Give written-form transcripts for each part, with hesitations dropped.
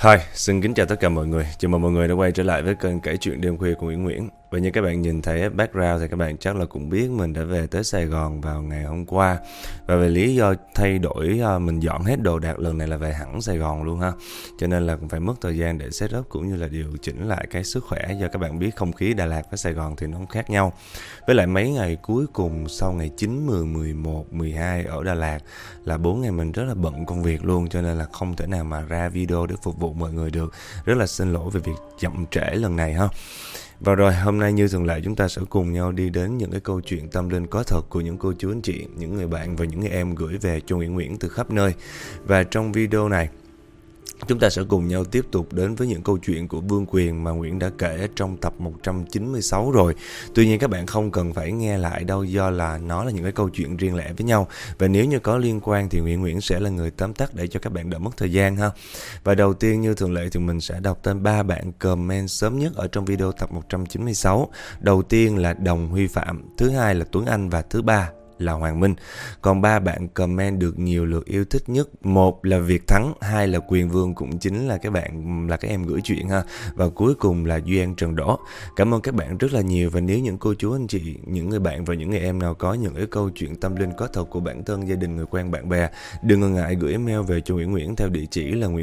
Hi, xin kính chào tất cả mọi người. Chào mừng mọi người đã quay trở lại với kênh kể chuyện đêm khuya của Nguyễn. Và như các bạn nhìn thấy background thì các bạn chắc là cũng biết mình đã về tới Sài Gòn vào ngày hôm qua. Và về lý do thay đổi mình dọn hết đồ đạc lần này là về hẳn Sài Gòn luôn ha. Cho nên là cũng phải mất thời gian để set up cũng như là điều chỉnh lại cái sức khỏe. Do các bạn biết không khí Đà Lạt với Sài Gòn thì nó không khác nhau. Với lại mấy ngày cuối cùng sau ngày 9, 10, 11, 12 ở Đà Lạt là 4 ngày mình rất là bận công việc luôn. Cho nên là không thể nào mà ra video để phục vụ mọi người được. Rất là xin lỗi về việc chậm trễ lần này ha. Và rồi hôm nay như thường lệ chúng ta sẽ cùng nhau đi đến những cái câu chuyện tâm linh có thật của những cô chú anh chị, những người bạn và những người em gửi về cho Nguyễn từ khắp nơi. Và trong video này chúng ta sẽ cùng nhau tiếp tục đến với những câu chuyện của Vương Quyền mà Nguyễn đã kể trong tập 196 rồi. Tuy nhiên các bạn không cần phải nghe lại đâu, do là nó là những cái câu chuyện riêng lẻ với nhau. Và nếu như có liên quan thì Nguyễn sẽ là người tóm tắt để cho các bạn đỡ mất thời gian ha. Và đầu tiên như thường lệ thì mình sẽ đọc tên 3 bạn comment sớm nhất ở trong video tập 196. Đầu tiên là Đồng Huy Phạm, thứ hai là Tuấn Anh và thứ ba là Hoàng Minh. Còn 3 bạn comment được nhiều lượt yêu thích nhất, một là Việt Thắng, hai là Quyền Vương cũng chính là các em gửi chuyện ha, và cuối cùng là Duyên Trần Đỗ. Cảm ơn các bạn rất là nhiều. Và nếu những cô chú anh chị, những người bạn và những người em nào có những cái câu chuyện tâm linh có thật của bản thân, gia đình, người quen, bạn bè, đừng ngần ngại gửi email về cho Nguyễn theo địa chỉ là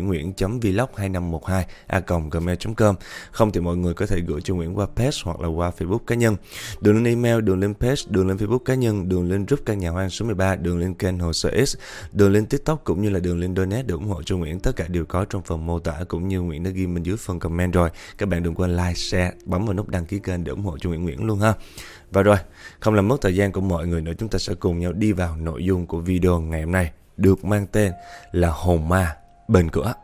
nguyennguyển.vlog2512a@gmail.com. Không thì mọi người có thể gửi cho Nguyễn qua page hoặc là qua Facebook cá nhân. Đường lên email, đường lên page, đường lên Facebook cá nhân, đường lên group căn nhà hoang số 13, đường lên kênh Hồ Sơ X, đường lên TikTok cũng như là đường lên donate để ủng hộ cho Nguyễn. Tất cả đều có trong phần mô tả cũng như Nguyễn đã ghi bên dưới phần comment rồi. Các bạn đừng quên like, share, bấm vào nút đăng ký kênh để ủng hộ cho Nguyễn luôn ha. Và rồi, không làm mất thời gian của mọi người nữa, chúng ta sẽ cùng nhau đi vào nội dung của video ngày hôm nay, được mang tên là Hồn Ma Bên Cửa.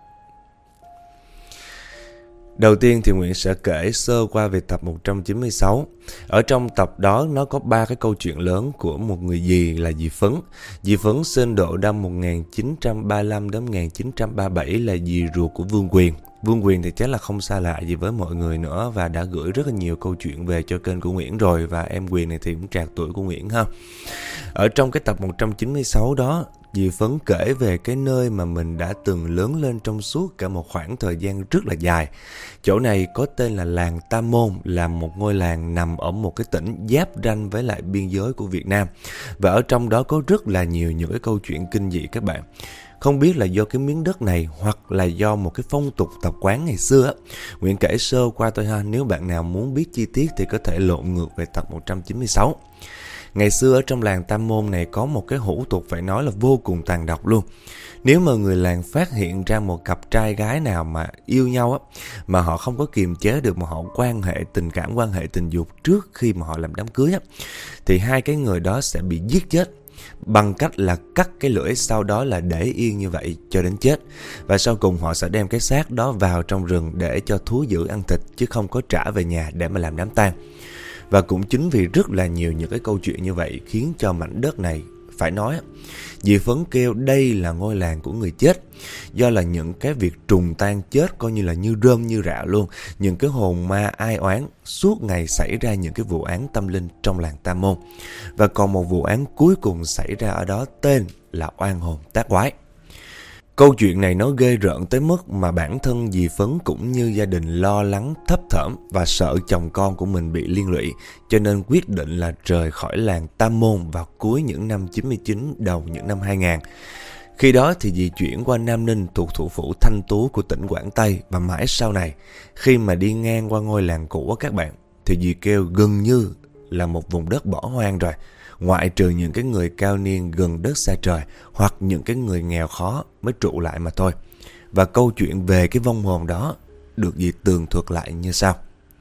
Đầu tiên thì Nguyễn sẽ kể sơ qua về tập 196. Ở trong tập đó nó có 3 cái câu chuyện lớn của một người dì là dì Phấn. Dì Phấn sinh độ năm 1935 đến 1937, là dì ruột của Vương Quyền. Vương Quyền thì chắc là không xa lạ gì với mọi người nữa và đã gửi rất là nhiều câu chuyện về cho kênh của Nguyễn rồi, và em Quyền này thì cũng trạc tuổi của Nguyễn ha. Ở trong cái tập 196 đó, dì Phấn kể về cái nơi mà mình đã từng lớn lên trong suốt cả một khoảng thời gian rất là dài. Chỗ này có tên là làng Tam Môn, là một ngôi làng nằm ở một cái tỉnh giáp ranh với lại biên giới của Việt Nam. Và ở trong đó có rất là nhiều những cái câu chuyện kinh dị các bạn. Không biết là do cái miếng đất này hoặc là do một cái phong tục tập quán ngày xưa á. Nguyễn kể sơ qua thôi ha, nếu bạn nào muốn biết chi tiết thì có thể lộn ngược về tập 196. Ngày xưa ở trong làng Tam Môn này có một cái hủ tục phải nói là vô cùng tàn độc luôn. Nếu mà người làng phát hiện ra một cặp trai gái nào mà yêu nhau á, mà họ không có kiềm chế được mà họ quan hệ tình cảm, quan hệ tình dục trước khi mà họ làm đám cưới á, thì hai cái người đó sẽ bị giết chết bằng cách là cắt cái lưỡi, sau đó là để yên như vậy cho đến chết. Và sau cùng họ sẽ đem cái xác đó vào trong rừng để cho thú dữ ăn thịt, chứ không có trả về nhà để mà làm đám tang. Và cũng chính vì rất là nhiều những cái câu chuyện như vậy khiến cho mảnh đất này, phải nói, dì Phấn kêu đây là ngôi làng của người chết. Do là những cái việc trùng tan chết coi như là như rơm như rạ luôn. Những cái hồn ma ai oán suốt ngày xảy ra những cái vụ án tâm linh trong làng Tam Môn. Và còn một vụ án cuối cùng xảy ra ở đó tên là oan hồn tác quái. Câu chuyện này nó ghê rợn tới mức mà bản thân dì Phấn cũng như gia đình lo lắng thấp thởm và sợ chồng con của mình bị liên lụy, cho nên quyết định là rời khỏi làng Tam Môn vào cuối những năm 99, đầu những năm 2000. Khi đó thì dì chuyển qua Nam Ninh thuộc thủ phủ Thanh Tú của tỉnh Quảng Tây, và mãi sau này khi mà đi ngang qua ngôi làng cũ các bạn, thì dì kêu gần như là một vùng đất bỏ hoang rồi. Ngoại trừ những cái người cao niên gần đất xa trời hoặc những cái người nghèo khó mới trụ lại mà thôi. Và câu chuyện về cái vong hồn đó được dì tường thuật lại như sau.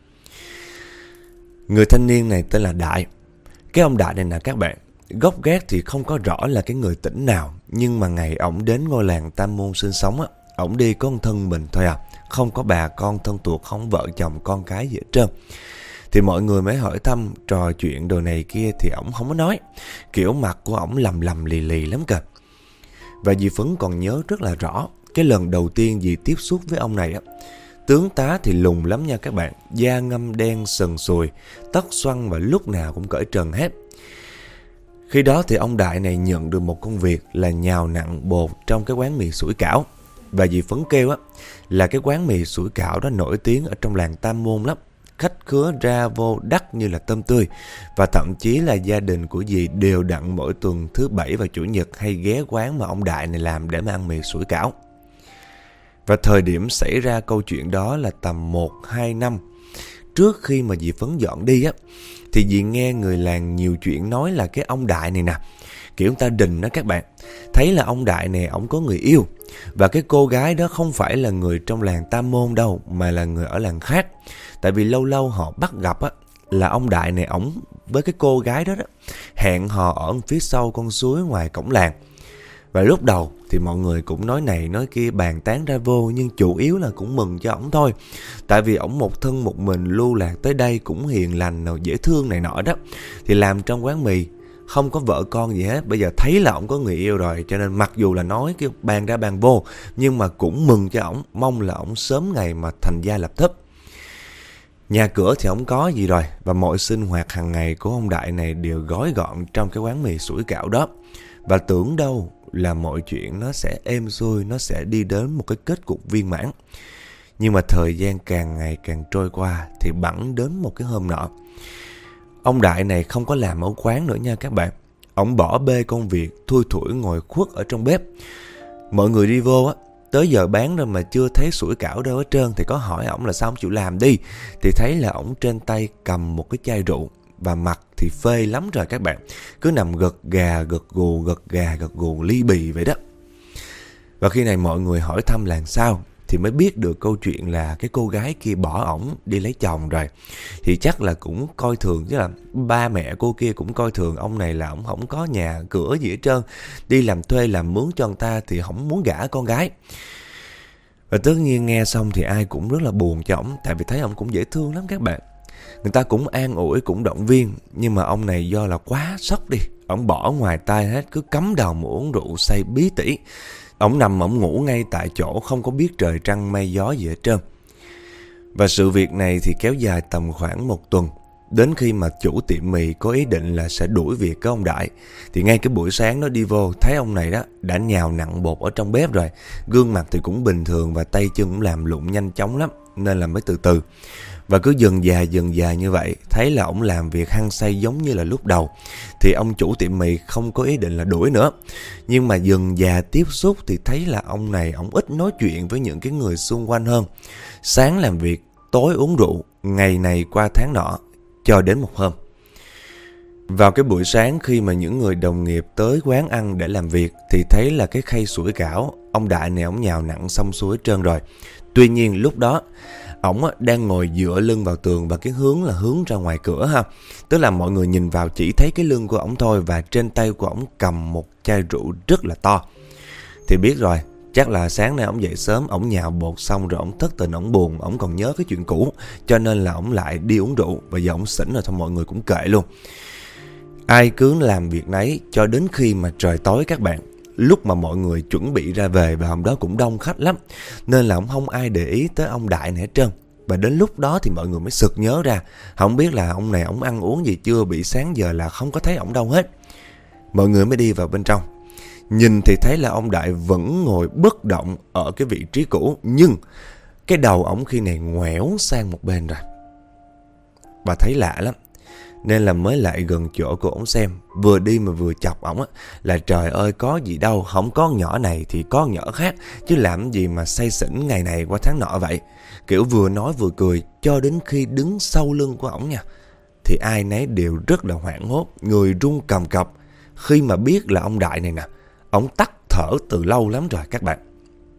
Người thanh niên này tên là Đại. Cái ông Đại này nè các bạn, gốc gác thì không có rõ là cái người tỉnh nào, nhưng mà ngày ổng đến ngôi làng Tam Môn sinh sống á, ổng đi có một thân mình thôi à, không có bà con thân thuộc, không vợ chồng con cái gì hết trơn. Thì mọi người mới hỏi thăm, trò chuyện đồ này kia thì ổng không có nói. Kiểu mặt của ổng lầm lì lì lắm kìa. Và dì Phấn còn nhớ rất là rõ cái lần đầu tiên dì tiếp xúc với ông này á. Tướng tá thì lùn lắm nha các bạn, da ngâm đen sần sùi, tóc xoăn và lúc nào cũng cởi trần hết. Khi đó thì ông Đại này nhận được một công việc là nhào nặn bột trong cái quán mì sủi cảo. Và dì Phấn kêu á là cái quán mì sủi cảo đó nổi tiếng ở trong làng Tam Môn lắm. Khách khứa ra vô đắt như là tôm tươi. Và thậm chí là gia đình của dì đều đặn mỗi tuần thứ Bảy và Chủ nhật hay ghé quán mà ông Đại này làm để mà ăn mì sủi cảo. Và thời điểm xảy ra câu chuyện đó là tầm 1-2 năm trước khi mà dì Phấn dọn đi á, thì dì nghe người làng nhiều chuyện nói là cái ông Đại này nè, kiểu người ta đình đó các bạn, thấy là ông Đại này ổng có người yêu. Và cái cô gái đó không phải là người trong làng Tam Môn đâu, mà là người ở làng khác. Tại vì lâu lâu họ bắt gặp á, là ông Đại này ổng với cái cô gái đó hẹn hò ở phía sau con suối ngoài cổng làng. Và lúc đầu thì mọi người cũng nói này nói kia bàn tán ra vô, nhưng chủ yếu là cũng mừng cho ổng thôi. Tại vì ổng một thân một mình lưu lạc tới đây, cũng hiền lành dễ thương này nọ đó. Thì làm trong quán mì, không có vợ con gì hết. Bây giờ thấy là ổng có người yêu rồi, cho nên mặc dù là nói kêu bàn ra bàn vô, nhưng mà cũng mừng cho ổng, mong là ổng sớm ngày mà thành gia lập thấp. Nhà cửa thì ổng có gì rồi, và mọi sinh hoạt hàng ngày của ông Đại này đều gói gọn trong cái quán mì sủi cảo đó. Và tưởng đâu là mọi chuyện nó sẽ êm xuôi, nó sẽ đi đến một cái kết cục viên mãn. Nhưng mà thời gian càng ngày càng trôi qua, thì bẵng đến một cái hôm nọ, ông Đại này không có làm ở quán nữa nha các bạn. Ông bỏ bê công việc, thui thủi ngồi khuất ở trong bếp. Mọi người đi vô á, tới giờ bán rồi mà chưa thấy sủi cảo đâu hết trơn, thì có hỏi ổng là sao ông chịu làm đi. Thì thấy là ổng trên tay cầm một cái chai rượu, và mặt thì phê lắm rồi các bạn. Cứ nằm gật gà gật gù ly bì vậy đó. Và khi này mọi người hỏi thăm làm sao, thì mới biết được câu chuyện là cái cô gái kia bỏ ổng đi lấy chồng rồi. Thì chắc là cũng coi thường, chứ là ba mẹ cô kia cũng coi thường ông này là ổng không có nhà cửa gì hết trơn. Đi làm thuê làm mướn cho người ta thì không muốn gả con gái. Và tất nhiên nghe xong thì ai cũng rất là buồn cho ổng, tại vì thấy ổng cũng dễ thương lắm các bạn. Người ta cũng an ủi, cũng động viên. Nhưng mà ông này do là quá sốc đi, ổng bỏ ngoài tai hết, cứ cắm đầu mà uống rượu say bí tỉ. Ổng nằm ổng ngủ ngay tại chỗ, không có biết trời trăng mây gió gì hết trơn. Và sự việc này thì kéo dài tầm khoảng 1 tuần. Đến khi mà chủ tiệm mì có ý định là sẽ đuổi việc cái ông Đại, thì ngay cái buổi sáng nó đi vô, thấy ông này đó đã nhào nặn bột ở trong bếp rồi. Gương mặt thì cũng bình thường, và tay chân cũng làm lụng nhanh chóng lắm, nên là mới từ từ. Và cứ dần dài như vậy, thấy là ổng làm việc hăng say giống như là lúc đầu, thì ông chủ tiệm mì không có ý định là đuổi nữa. Nhưng mà dần dà tiếp xúc thì thấy là ông này ổng ít nói chuyện với những cái người xung quanh hơn. Sáng làm việc, tối uống rượu, ngày này qua tháng nọ, cho đến một hôm. Vào cái buổi sáng khi mà những người đồng nghiệp tới quán ăn để làm việc, thì thấy là cái khay sủi cảo ông Đại này ổng nhào nặn xong xuôi hết trơn rồi. Tuy nhiên lúc đó ổng đang ngồi dựa lưng vào tường, và cái hướng là hướng ra ngoài cửa ha. Tức là mọi người nhìn vào chỉ thấy cái lưng của ổng thôi, và trên tay của ổng cầm một chai rượu rất là to. Thì biết rồi, chắc là sáng nay ổng dậy sớm, ổng nhào bột xong rồi ổng thất tình, ổng buồn, ổng còn nhớ cái chuyện cũ, cho nên là ổng lại đi uống rượu. Và giờ ổng xỉn rồi, thôi mọi người cũng kệ luôn. Ai cứ làm việc nấy cho đến khi mà trời tối các bạn. Lúc mà mọi người chuẩn bị ra về, và hôm đó cũng đông khách lắm, nên là không ai để ý tới ông Đại này hết trơn. Và đến lúc đó thì mọi người mới sực nhớ ra, không biết là ông này ổng ăn uống gì chưa, bị sáng giờ là không có thấy ổng đâu hết. Mọi người mới đi vào bên trong. Nhìn thì thấy là ông Đại vẫn ngồi bất động ở cái vị trí cũ, nhưng cái đầu ổng khi này ngoẻo sang một bên rồi. Và thấy lạ lắm, nên là mới lại gần chỗ của ổng xem. Vừa đi mà vừa chọc ổng á, là trời ơi có gì đâu, không có nhỏ này thì có nhỏ khác, chứ làm gì mà say xỉn ngày này qua tháng nọ vậy. Kiểu vừa nói vừa cười, cho đến khi đứng sau lưng của ổng nha, thì ai nấy đều rất là hoảng hốt, người run cầm cập, khi mà biết là ông Đại này nè, ổng tắt thở từ lâu lắm rồi các bạn.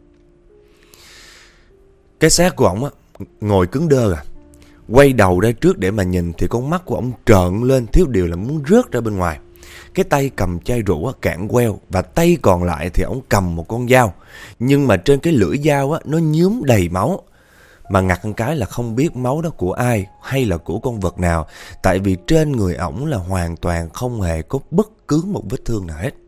Cái xác của ổng á, ngồi cứng đơ à. Quay đầu ra trước để mà nhìn thì con mắt của ổng trợn lên, thiếu điều là muốn rớt ra bên ngoài. Cái tay cầm chai rượu cạn queo, và tay còn lại thì ổng cầm một con dao. Nhưng mà trên cái lưỡi dao á, nó nhuốm đầy máu. Mà ngặt một cái là không biết máu đó của ai hay là của con vật nào, tại vì trên người ổng là hoàn toàn không hề có bất cứ một vết thương nào hết.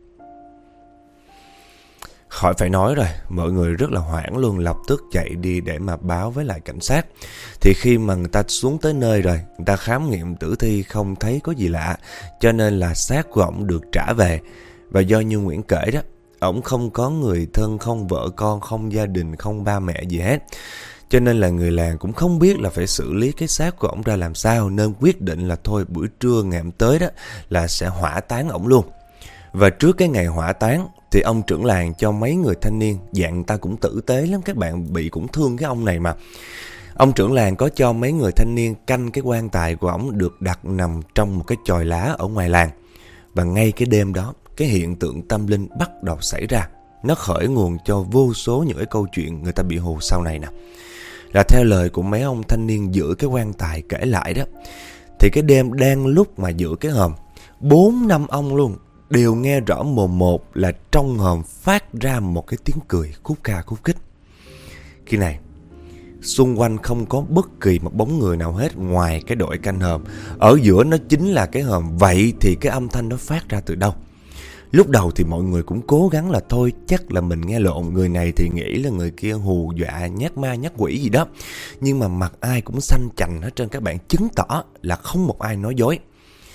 Khỏi phải nói rồi, mọi người rất là hoảng luôn, lập tức chạy đi để mà báo với lại cảnh sát. Thì khi mà người ta xuống tới nơi rồi, người ta khám nghiệm tử thi không thấy có gì lạ, cho nên là xác của ổng được trả về. Và do như Nguyễn kể đó, ổng không có người thân, không vợ con, không gia đình, không ba mẹ gì hết. Cho nên là người làng cũng không biết là phải xử lý cái xác của ổng ra làm sao, nên quyết định là thôi buổi trưa ngày hôm tới đó là sẽ hỏa táng ổng luôn. Và trước cái ngày hỏa táng thì ông trưởng làng cho mấy người thanh niên, dạng ta cũng tử tế lắm các bạn, bị cũng thương cái ông này mà. Ông trưởng làng có cho mấy người thanh niên canh cái quan tài của ổng được đặt nằm trong một cái chòi lá ở ngoài làng. Và ngay cái đêm đó, cái hiện tượng tâm linh bắt đầu xảy ra. Nó khởi nguồn cho vô số những cái câu chuyện người ta bị hù sau này nè. Là theo lời của mấy ông thanh niên giữ cái quan tài kể lại đó, thì cái đêm đang lúc mà giữ cái hòm, 4-5 ông luôn đều nghe rõ mồm một là trong hòm phát ra một cái tiếng cười khúc kha khúc khích. Khi này xung quanh không có bất kỳ một bóng người nào hết ngoài cái đội canh hòm. Ở giữa nó chính là cái hòm. Vậy thì cái âm thanh nó phát ra từ đâu? Lúc đầu thì mọi người cũng cố gắng là thôi chắc là mình nghe lộn. Người này thì nghĩ là người kia hù dọa nhát ma nhát quỷ gì đó. Nhưng mà mặt ai cũng xanh chành hết trơn các bạn, chứng tỏ là không một ai nói dối.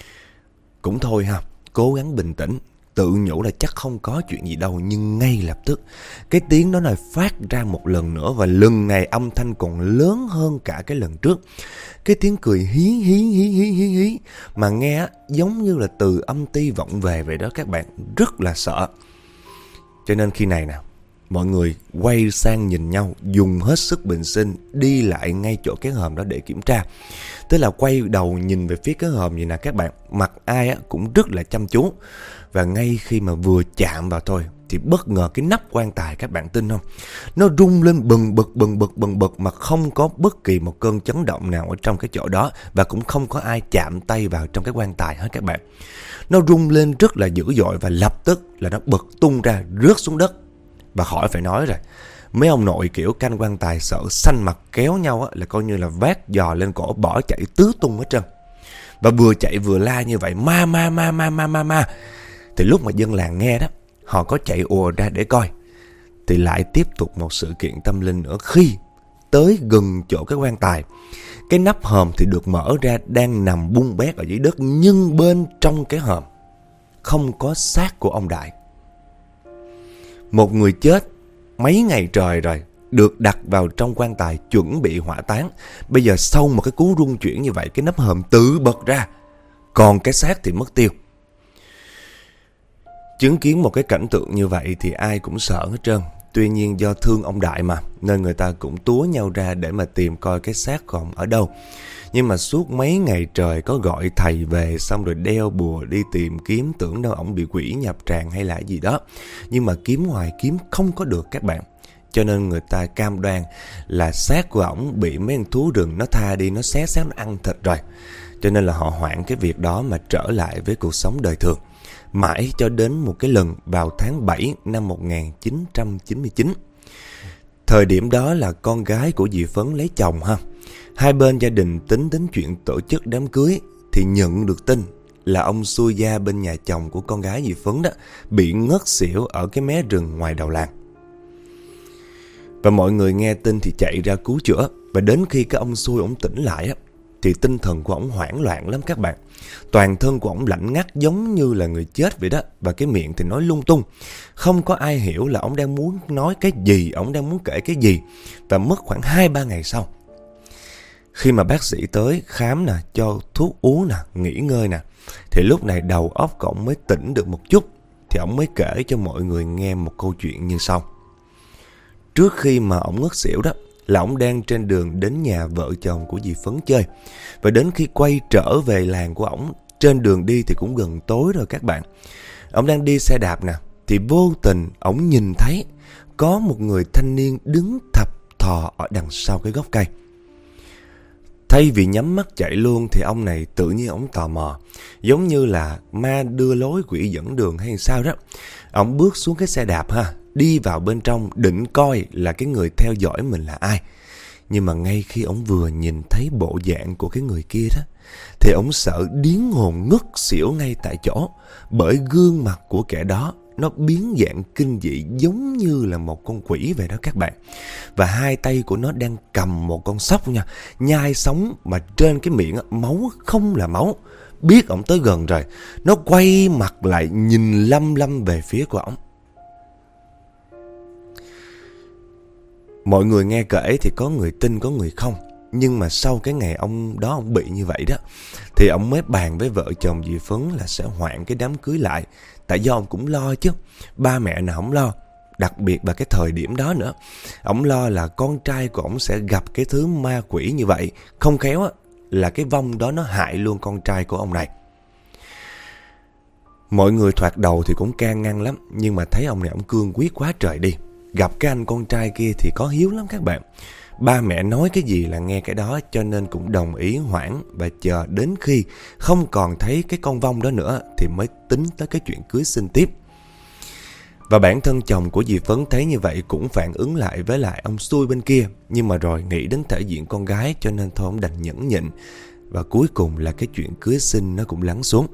Cũng thôi ha, cố gắng bình tĩnh, tự nhủ là chắc không có chuyện gì đâu. Nhưng ngay lập tức cái tiếng đó này phát ra một lần nữa, và lần này âm thanh còn lớn hơn cả cái lần trước. Cái tiếng cười hí hí hí hí hí hí mà nghe giống như là từ âm ti vọng về vậy đó các bạn, rất là sợ. Cho nên khi này nè, mọi người quay sang nhìn nhau, dùng hết sức bình sinh đi lại ngay chỗ cái hòm đó để kiểm tra. Tức là quay đầu nhìn về phía cái hòm vậy nè các bạn, mặt ai cũng rất là chăm chú. Và ngay khi mà vừa chạm vào thôi thì bất ngờ cái nắp quan tài, các bạn tin không, nó rung lên bần bật mà không có bất kỳ một cơn chấn động nào ở trong cái chỗ đó. Và cũng không có ai chạm tay vào trong cái quan tài hết các bạn. Nó rung lên rất là dữ dội và lập tức là nó bật tung ra, rớt xuống đất. Và khỏi phải nói rồi, mấy ông nội kiểu canh quan tài sợ xanh mặt kéo nhau là coi như là vác giò lên cổ bỏ chạy tứ tung hết trơn. Và vừa chạy vừa la như vậy, ma. Thì lúc mà dân làng nghe đó, họ có chạy ùa ra để coi. Thì lại tiếp tục một sự kiện tâm linh nữa. Khi tới gần chỗ cái quan tài, cái nắp hòm thì được mở ra, đang nằm bung bét ở dưới đất. Nhưng bên trong cái hòm không có xác của ông Đại. Một người chết mấy ngày trời rồi, được đặt vào trong quan tài chuẩn bị hỏa táng. Bây giờ sau một cái cú rung chuyển như vậy, cái nắp hòm tự bật ra, còn cái xác thì mất tiêu. Chứng kiến một cái cảnh tượng như vậy thì ai cũng sợ hết trơn. Tuy nhiên do thương ông Đại mà, nên người ta cũng túa nhau ra để mà tìm coi cái xác của ông ở đâu. Nhưng mà suốt mấy ngày trời có gọi thầy về, xong rồi đeo bùa đi tìm kiếm, tưởng đâu ổng bị quỷ nhập tràng hay là gì đó. Nhưng mà kiếm hoài kiếm không có được các bạn. Cho nên người ta cam đoan là xác của ổng bị mấy con thú rừng nó tha đi, nó xé xác, nó ăn thịt rồi. Cho nên là họ hoãn cái việc đó mà trở lại với cuộc sống đời thường. Mãi cho đến một cái lần vào tháng 7 năm 1999. Thời điểm đó là con gái của dì Phấn lấy chồng ha. Hai bên gia đình tính đến chuyện tổ chức đám cưới thì nhận được tin là ông xui gia bên nhà chồng của con gái dì Phấn đó bị ngất xỉu ở cái mé rừng ngoài đầu làng. Và mọi người nghe tin thì chạy ra cứu chữa. Và đến khi cái ông xui ổng tỉnh lại á, thì tinh thần của ổng hoảng loạn lắm các bạn. Toàn thân của ổng lạnh ngắt giống như là người chết vậy đó. Và cái miệng thì nói lung tung. Không có ai hiểu là ổng đang muốn nói cái gì, ổng đang muốn kể cái gì. Và mất khoảng 2-3 ngày sau, khi mà bác sĩ tới khám nè, cho thuốc uống nè, nghỉ ngơi nè, thì lúc này đầu óc của ổng mới tỉnh được một chút. Thì ổng mới kể cho mọi người nghe một câu chuyện như sau. Trước khi mà ổng ngất xỉu đó, là ổng đang trên đường đến nhà vợ chồng của dì Phấn chơi. Và đến khi quay trở về làng của ổng, trên đường đi thì cũng gần tối rồi các bạn. Ổng đang đi xe đạp nè, thì vô tình ổng nhìn thấy có một người thanh niên đứng thập thò ở đằng sau cái gốc cây. Thay vì nhắm mắt chạy luôn thì ông này tự nhiên ổng tò mò, giống như là ma đưa lối quỷ dẫn đường hay sao đó. Ổng bước xuống cái xe đạp ha, đi vào bên trong định coi là cái người theo dõi mình là ai. Nhưng mà ngay khi ổng vừa nhìn thấy bộ dạng của cái người kia đó, thì ổng sợ điếng hồn ngất xỉu ngay tại chỗ. Bởi gương mặt của kẻ đó nó biến dạng kinh dị giống như là một con quỷ vậy đó các bạn. Và hai tay của nó đang cầm một con sóc nha, nhai sống mà trên cái miệng máu không là máu. Biết ổng tới gần rồi, nó quay mặt lại nhìn lăm lăm về phía của ổng. Mọi người nghe kể thì có người tin có người không. Nhưng mà sau cái ngày ông đó ông bị như vậy đó, thì ông mới bàn với vợ chồng dì Phấn là sẽ hoãn cái đám cưới lại. Tại do ông cũng lo chứ, ba mẹ nào không lo. Đặc biệt là cái thời điểm đó nữa, ông lo là con trai của ông sẽ gặp cái thứ ma quỷ như vậy. Không khéo á, là cái vong đó nó hại luôn con trai của ông này. Mọi người thoạt đầu thì cũng can ngăn lắm, nhưng mà thấy ông này ông cương quyết quá trời đi. Gặp cái anh con trai kia thì có hiếu lắm các bạn. Ba mẹ nói cái gì là nghe cái đó, cho nên cũng đồng ý hoãn và chờ đến khi không còn thấy cái con vong đó nữa thì mới tính tới cái chuyện cưới xin tiếp. Và bản thân chồng của dì Phấn thấy như vậy cũng phản ứng lại với lại ông xui bên kia. Nhưng mà rồi nghĩ đến thể diện con gái cho nên thôi ông đành nhẫn nhịn. Và cuối cùng là cái chuyện cưới xin nó cũng lắng xuống.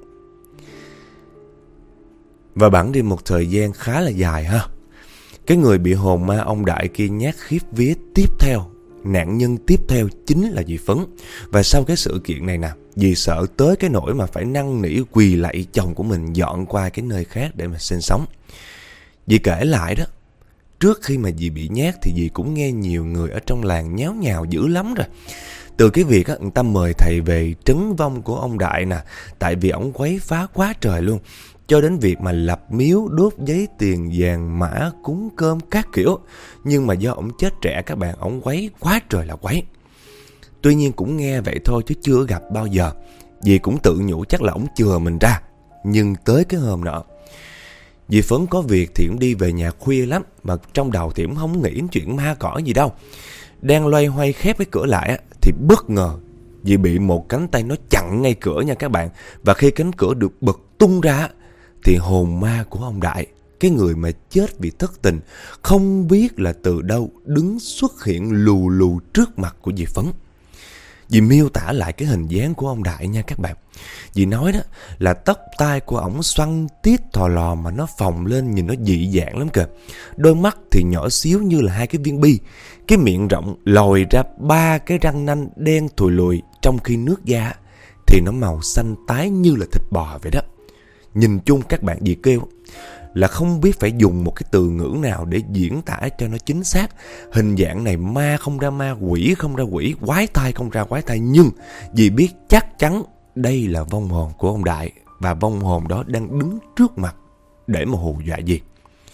Và bẵng đi một thời gian khá là dài ha. Cái người bị hồn ma ông Đại kia nhát khiếp vía tiếp theo, nạn nhân tiếp theo chính là dì Phấn. Và sau cái sự kiện này nè, dì sợ tới cái nỗi mà phải năn nỉ quỳ lạy chồng của mình dọn qua cái nơi khác để mà sinh sống. Dì kể lại đó, trước khi mà dì bị nhát thì dì cũng nghe nhiều người ở trong làng nháo nhào dữ lắm rồi. Từ cái việc á, người ta mời thầy về trấn vong của ông Đại nè, tại vì ổng quấy phá quá trời luôn, cho đến việc mà lập miếu, đốt giấy tiền vàng mã, cúng cơm các kiểu. Nhưng mà do ổng chết trẻ các bạn, ổng quấy quá trời là quấy. Tuy nhiên cũng nghe vậy thôi chứ chưa gặp bao giờ. Dì cũng tự nhủ chắc là ổng chừa mình ra. Nhưng tới cái hôm nọ, dì Phấn có việc thì cũng đi về nhà khuya lắm, mà trong đầu thì cũng không nghĩ đến chuyện ma cỏ gì đâu. Đang loay hoay khép cái cửa lại thì bất ngờ dì bị một cánh tay nó chặn ngay cửa nha các bạn. Và khi cánh cửa được bật tung ra thì hồn ma của ông Đại, cái người mà chết vì thất tình, không biết là từ đâu đứng xuất hiện lù lù trước mặt của dì Phấn. Dì miêu tả lại cái hình dáng của ông Đại nha các bạn. Dì nói đó là tóc tai của ổng xoăn tít thò lò mà nó phồng lên nhìn nó dị dạng lắm kìa. Đôi mắt thì nhỏ xíu như là 2 cái viên bi. Cái miệng rộng lòi ra 3 cái răng nanh đen thùi lùi, trong khi nước da thì nó màu xanh tái như là thịt bò vậy đó. Nhìn chung các bạn, dì kêu là không biết phải dùng một cái từ ngữ nào để diễn tả cho nó chính xác. Hình dạng này ma không ra ma, quỷ không ra quỷ, quái thai không ra quái thai. Nhưng dì biết chắc chắn đây là vong hồn của ông Đại, và vong hồn đó đang đứng trước mặt để mà hù dọa dì.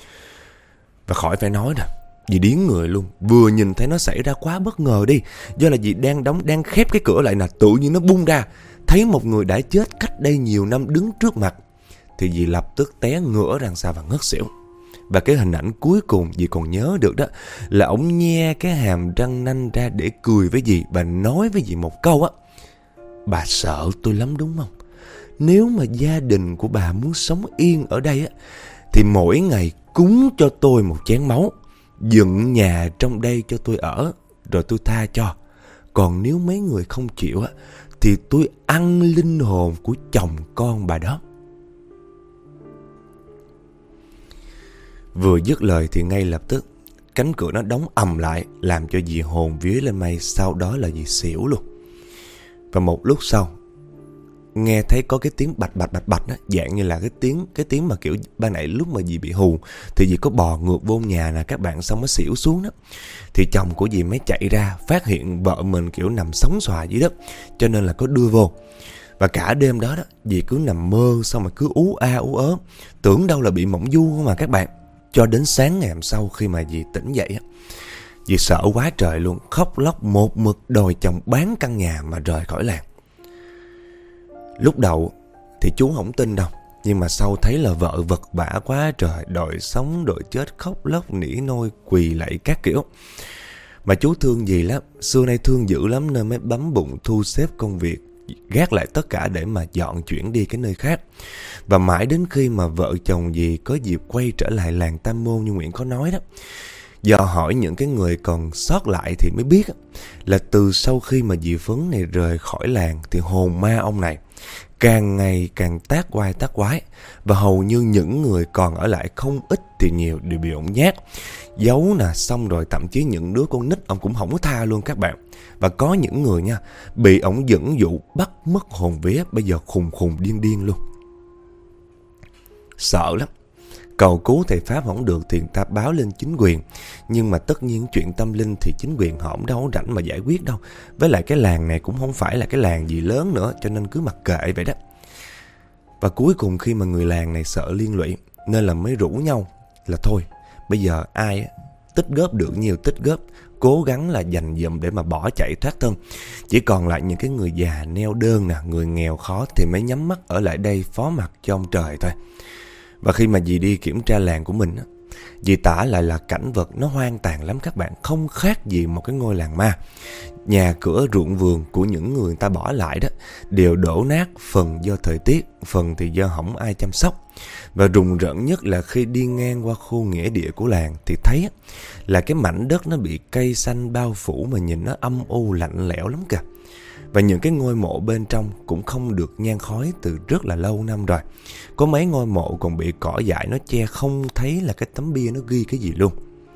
Và khỏi phải nói nè, dì điếng người luôn. Vừa nhìn thấy nó xảy ra quá bất ngờ đi. Do là dì đang khép cái cửa lại nè, tự nhiên nó bung ra, thấy một người đã chết cách đây nhiều năm đứng trước mặt. Thì dì lập tức té ngửa ra sao và ngất xỉu. Và cái hình ảnh cuối cùng dì còn nhớ được đó là ổng nhe cái hàm răng nanh ra để cười với dì và nói với dì một câu á: bà sợ tôi lắm đúng không? Nếu mà gia đình của bà muốn sống yên ở đây á, thì mỗi ngày cúng cho tôi một chén máu, dựng nhà trong đây cho tôi ở, rồi tôi tha cho. Còn nếu mấy người không chịu á, thì tôi ăn linh hồn của chồng con bà đó. Vừa dứt lời thì ngay lập tức cánh cửa nó đóng ầm lại, làm cho dì hồn vía lên mây. Sau đó là dì xỉu luôn. Và một lúc sau nghe thấy có cái tiếng bạch bạch đó, dạng như là cái tiếng mà kiểu ban nãy lúc mà dì bị hù thì dì có bò ngược vô nhà nè các bạn, xong mới xỉu xuống đó. Thì chồng của dì mới chạy ra, phát hiện vợ mình kiểu nằm sóng xoài dưới đất, cho nên là có đưa vô. Và cả đêm đó dì cứ nằm mơ, xong mà cứ ú a ú ớ, tưởng đâu là bị mộng du không mà các bạn. Cho đến sáng ngày hôm sau khi mà dì tỉnh dậy á, dì sợ quá trời luôn, khóc lóc một mực đòi chồng bán căn nhà mà rời khỏi làng. Lúc đầu thì chú không tin đâu, nhưng mà sau thấy là vợ vật vã quá trời, đòi sống đòi chết, khóc lóc nỉ nôi quỳ lạy các kiểu. Mà chú thương dì lắm, xưa nay thương dữ lắm nên mới bấm bụng thu xếp công việc, gác lại tất cả để mà dọn chuyển đi cái nơi khác. Và mãi đến khi mà vợ chồng dì có dịp quay trở lại làng Tam Môn như Nguyễn có nói đó, do hỏi những cái người còn sót lại thì mới biết là từ sau khi mà dì Phấn này rời khỏi làng thì hồn ma ông này càng ngày càng tác quái, và hầu như những người còn ở lại không ít thì nhiều đều bị ổng nhát, giấu nè, xong rồi thậm chí những đứa con nít ông cũng không có tha luôn các bạn. Và có những người nha, bị ổng dẫn dụ bắt mất hồn vía, bây giờ khùng điên luôn. Sợ lắm. Cầu cứu thầy Pháp không được thì người ta báo lên chính quyền. Nhưng mà tất nhiên chuyện tâm linh thì chính quyền họ không đâu rảnh mà giải quyết đâu. Với lại cái làng này cũng không phải là cái làng gì lớn nữa, cho nên cứ mặc kệ vậy đó. Và cuối cùng khi mà người làng này sợ liên lụy nên là mới rủ nhau là thôi, bây giờ ai tích góp được nhiều tích góp, cố gắng là dành dụm để mà bỏ chạy thoát thân. Chỉ còn lại những cái người già neo đơn nè, người nghèo khó thì mới nhắm mắt ở lại đây phó mặc cho ông trời thôi. Và khi mà dì đi kiểm tra làng của mình, dì tả lại là cảnh vật nó hoang tàn lắm các bạn, không khác gì một cái ngôi làng ma. Nhà cửa ruộng vườn của những người ta bỏ lại đó đều đổ nát, phần do thời tiết, phần thì do không ai chăm sóc. Và rùng rợn nhất là khi đi ngang qua khu nghĩa địa của làng thì thấy là cái mảnh đất nó bị cây xanh bao phủ mà nhìn nó âm u lạnh lẽo lắm kìa. Và những cái ngôi mộ bên trong cũng không được nhang khói từ rất là lâu năm rồi. Có mấy ngôi mộ còn bị cỏ dại nó che, không thấy là cái tấm bia nó ghi cái gì luôn.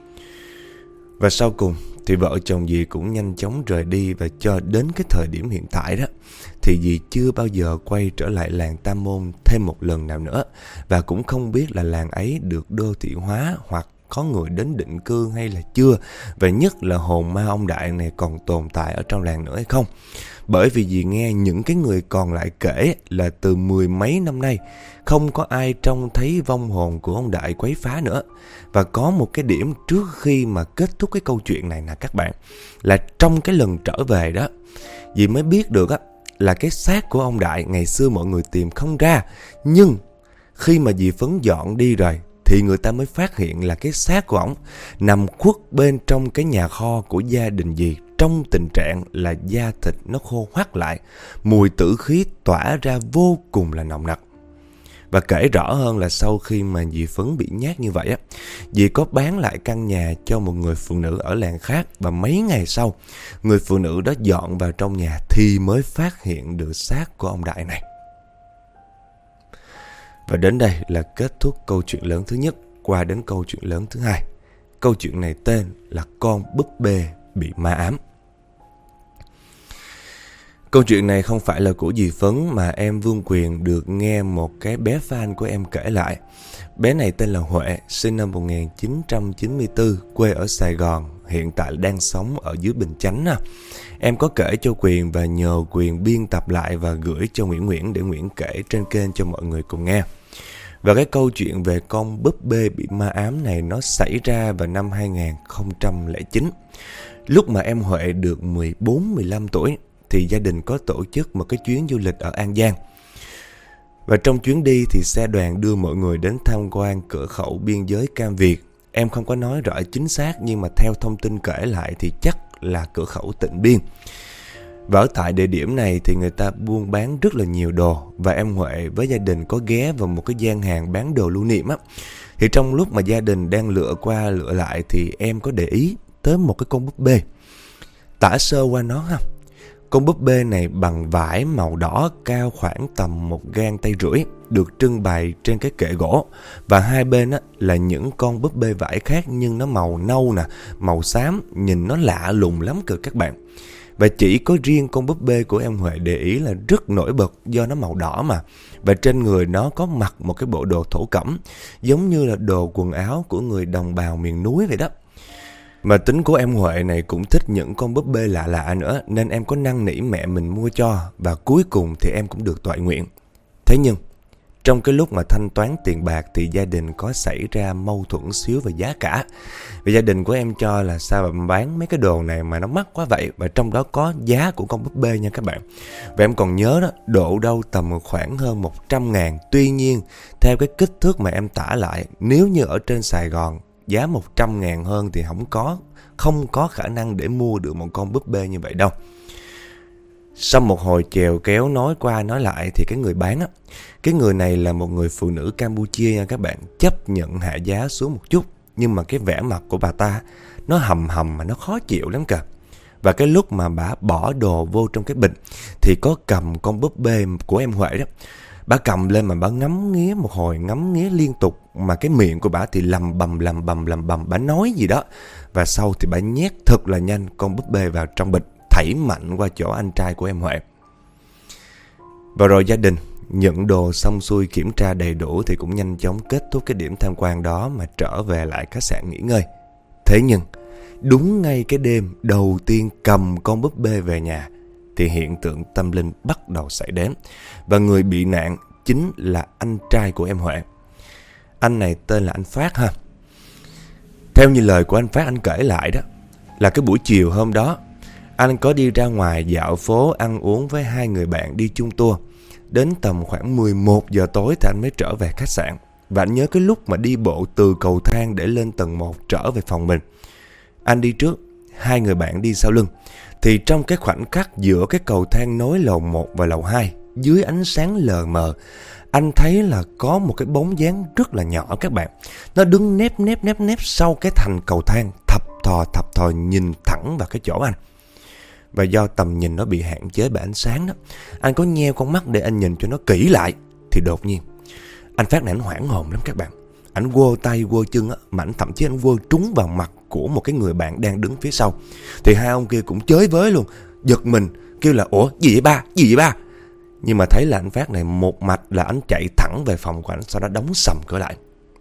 Và sau cùng thì vợ chồng dì cũng nhanh chóng rời đi. Và cho đến cái thời điểm hiện tại đó thì dì chưa bao giờ quay trở lại làng Tam Môn thêm một lần nào nữa. Và cũng không biết là làng ấy được đô thị hóa hoặc có người đến định cư hay là chưa. Và nhất là hồn ma ông Đại này còn tồn tại ở trong làng nữa hay không. Bởi vì dì nghe những cái người còn lại kể là từ 10 mấy năm nay không có ai trông thấy vong hồn của ông Đại quấy phá nữa. Và có một cái điểm trước khi mà kết thúc cái câu chuyện này nè các bạn, là trong cái lần trở về đó, dì mới biết được á là cái xác của ông Đại ngày xưa mọi người tìm không ra. Nhưng khi mà dì Phấn dọn đi rồi thì người ta mới phát hiện là cái xác của ổng nằm khuất bên trong cái nhà kho của gia đình dì, trong tình trạng là da thịt nó khô hoắt lại, mùi tử khí tỏa ra vô cùng là nồng nặc. Và kể rõ hơn là sau khi mà dì Phấn bị nhát như vậy á, dì có bán lại căn nhà cho một người phụ nữ ở làng khác. Và mấy ngày sau, người phụ nữ đó dọn vào trong nhà thì mới phát hiện được xác của ông Đại này. Và đến đây là kết thúc câu chuyện lớn thứ nhất. Qua đến câu chuyện lớn thứ hai. Câu chuyện này tên là Con búp bê bị ma ám. Câu chuyện này không phải là của dì Phấn mà em Vương Quyền được nghe một cái bé fan của em kể lại. Bé này tên là Huệ, sinh năm 1994, quê ở Sài Gòn, hiện tại đang sống ở dưới Bình Chánh. Em có kể cho Quyền và nhờ Quyền biên tập lại và gửi cho Nguyễn để Nguyễn kể trên kênh cho mọi người cùng nghe. Và cái câu chuyện về con búp bê bị ma ám này nó xảy ra vào năm 2009. Lúc mà em Huệ được 14-15 tuổi thì gia đình có tổ chức một cái chuyến du lịch ở An Giang. Và trong chuyến đi thì xe đoàn đưa mọi người đến tham quan cửa khẩu biên giới Cam Việt. Em không có nói rõ chính xác nhưng mà theo thông tin kể lại thì chắc là cửa khẩu Tịnh Biên. Và ở tại địa điểm này thì người ta buôn bán rất là nhiều đồ. Và em Huệ với gia đình có ghé vào một cái gian hàng bán đồ lưu niệm á. Thì trong lúc mà gia đình đang lựa qua lựa lại thì em có để ý tới một cái con búp bê. Tả sơ qua nó ha. Con búp bê này bằng vải màu đỏ, cao khoảng tầm 1 gang tay rưỡi, được trưng bày trên cái kệ gỗ. Và hai bên á, là những con búp bê vải khác nhưng nó màu nâu nè, màu xám, nhìn nó lạ lùng lắm kìa các bạn. Và chỉ có riêng con búp bê của em Huệ để ý là rất nổi bật do nó màu đỏ mà. Và trên người nó có mặc một cái bộ đồ thổ cẩm, giống như là đồ quần áo của người đồng bào miền núi vậy đó. Mà tính của em Huệ này cũng thích những con búp bê lạ lạ nữa, nên em có năn nỉ mẹ mình mua cho. Và cuối cùng thì em cũng được toại nguyện. Thế nhưng trong cái lúc mà thanh toán tiền bạc thì gia đình có xảy ra mâu thuẫn xíu về giá cả. Vì gia đình của em cho là sao mà bán mấy cái đồ này mà nó mắc quá vậy. Và trong đó có giá của con búp bê nha các bạn. Và em còn nhớ đó, độ đâu tầm khoảng hơn 100.000. Tuy nhiên theo cái kích thước mà em tả lại, nếu như ở trên Sài Gòn giá 100.000 hơn thì không có khả năng để mua được một con búp bê như vậy đâu. Sau một hồi chèo kéo nói qua nói lại thì cái người bán á, cái người này là một người phụ nữ Campuchia nha các bạn, chấp nhận hạ giá xuống một chút. Nhưng mà cái vẻ mặt của bà ta nó hầm mà nó khó chịu lắm kìa. Và cái lúc mà bà bỏ đồ vô trong cái bịch thì có cầm con búp bê của em Huệ đó. Bà cầm lên mà bà ngắm nghía một hồi, ngắm nghía liên tục. Mà cái miệng của bà thì lầm bầm, bà nói gì đó. Và sau thì bà nhét thật là nhanh con búp bê vào trong bịch, thảy mạnh qua chỗ anh trai của em Huệ. Và rồi gia đình nhận đồ xong xuôi, kiểm tra đầy đủ thì cũng nhanh chóng kết thúc cái điểm tham quan đó mà trở về lại khách sạn nghỉ ngơi. Thế nhưng đúng ngay cái đêm đầu tiên cầm con búp bê về nhà thì hiện tượng tâm linh bắt đầu xảy đến. Và người bị nạn chính là anh trai của em Huệ. Anh này tên là anh Phát ha. Theo như lời của anh Phát anh kể lại đó, là cái buổi chiều hôm đó anh có đi ra ngoài dạo phố ăn uống với 2 người bạn đi chung tour. Đến tầm khoảng 11 giờ tối thì anh mới trở về khách sạn. Và anh nhớ cái lúc mà đi bộ từ cầu thang để lên tầng 1 trở về phòng mình. Anh đi trước, 2 người bạn đi sau lưng. Thì trong cái khoảnh khắc giữa cái cầu thang nối lầu 1 và lầu 2, dưới ánh sáng lờ mờ, anh thấy là có một cái bóng dáng rất là nhỏ các bạn. Nó đứng nép sau cái thành cầu thang, thập thò nhìn thẳng vào cái chỗ anh. Và do tầm nhìn nó bị hạn chế bởi ánh sáng đó, anh có nheo con mắt để anh nhìn cho nó kỹ lại. Thì đột nhiên anh Phát này anh hoảng hồn lắm các bạn. Anh quơ tay quơ chân á, mà anh thậm chí anh quơ trúng vào mặt của một cái người bạn đang đứng phía sau. Thì 2 ông kia cũng chới với luôn, giật mình kêu là ủa gì vậy ba. Nhưng mà thấy là anh Phát này một mạch là anh chạy thẳng về phòng của anh, sau đó đóng sầm cửa lại.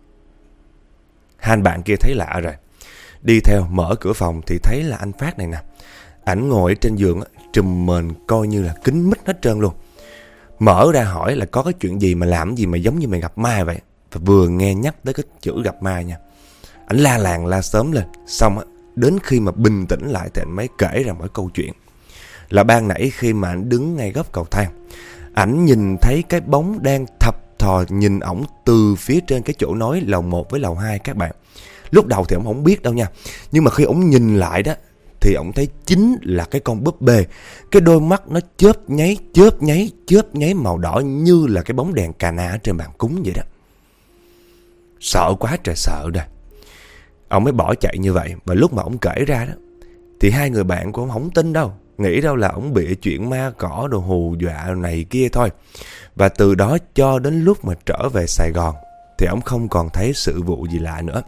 2 anh bạn kia thấy lạ rồi, đi theo mở cửa phòng thì thấy là anh Phát này nè. Ảnh ngồi ở trên giường trùm mền coi như là kín mít hết trơn luôn. Mở ra hỏi là có cái chuyện gì mà làm gì mà giống như mày gặp ma vậy. Và vừa nghe nhắc tới cái chữ gặp ma nha, ảnh la làng la sớm lên. Xong đến khi mà bình tĩnh lại thì ảnh mới kể ra mỗi câu chuyện. Là ban nãy khi mà ảnh đứng ngay góc cầu thang, ảnh nhìn thấy cái bóng đang thập thò nhìn ổng từ phía trên cái chỗ nối lầu 1 với lầu 2 các bạn. Lúc đầu thì ổng không biết đâu nha, nhưng mà khi ổng nhìn lại đó thì ổng thấy chính là cái con búp bê. Cái đôi mắt nó chớp nháy màu đỏ như là cái bóng đèn cà na ở trên bàn cúng vậy đó. Sợ quá trời sợ rồi. Ông mới bỏ chạy như vậy. Và lúc mà ông kể ra đó thì 2 người bạn của ông không tin đâu, nghĩ đâu là ông bị chuyện ma cỏ đồ hù dọa này kia thôi. Và từ đó cho đến lúc mà trở về Sài Gòn thì ông không còn thấy sự vụ gì lạ nữa.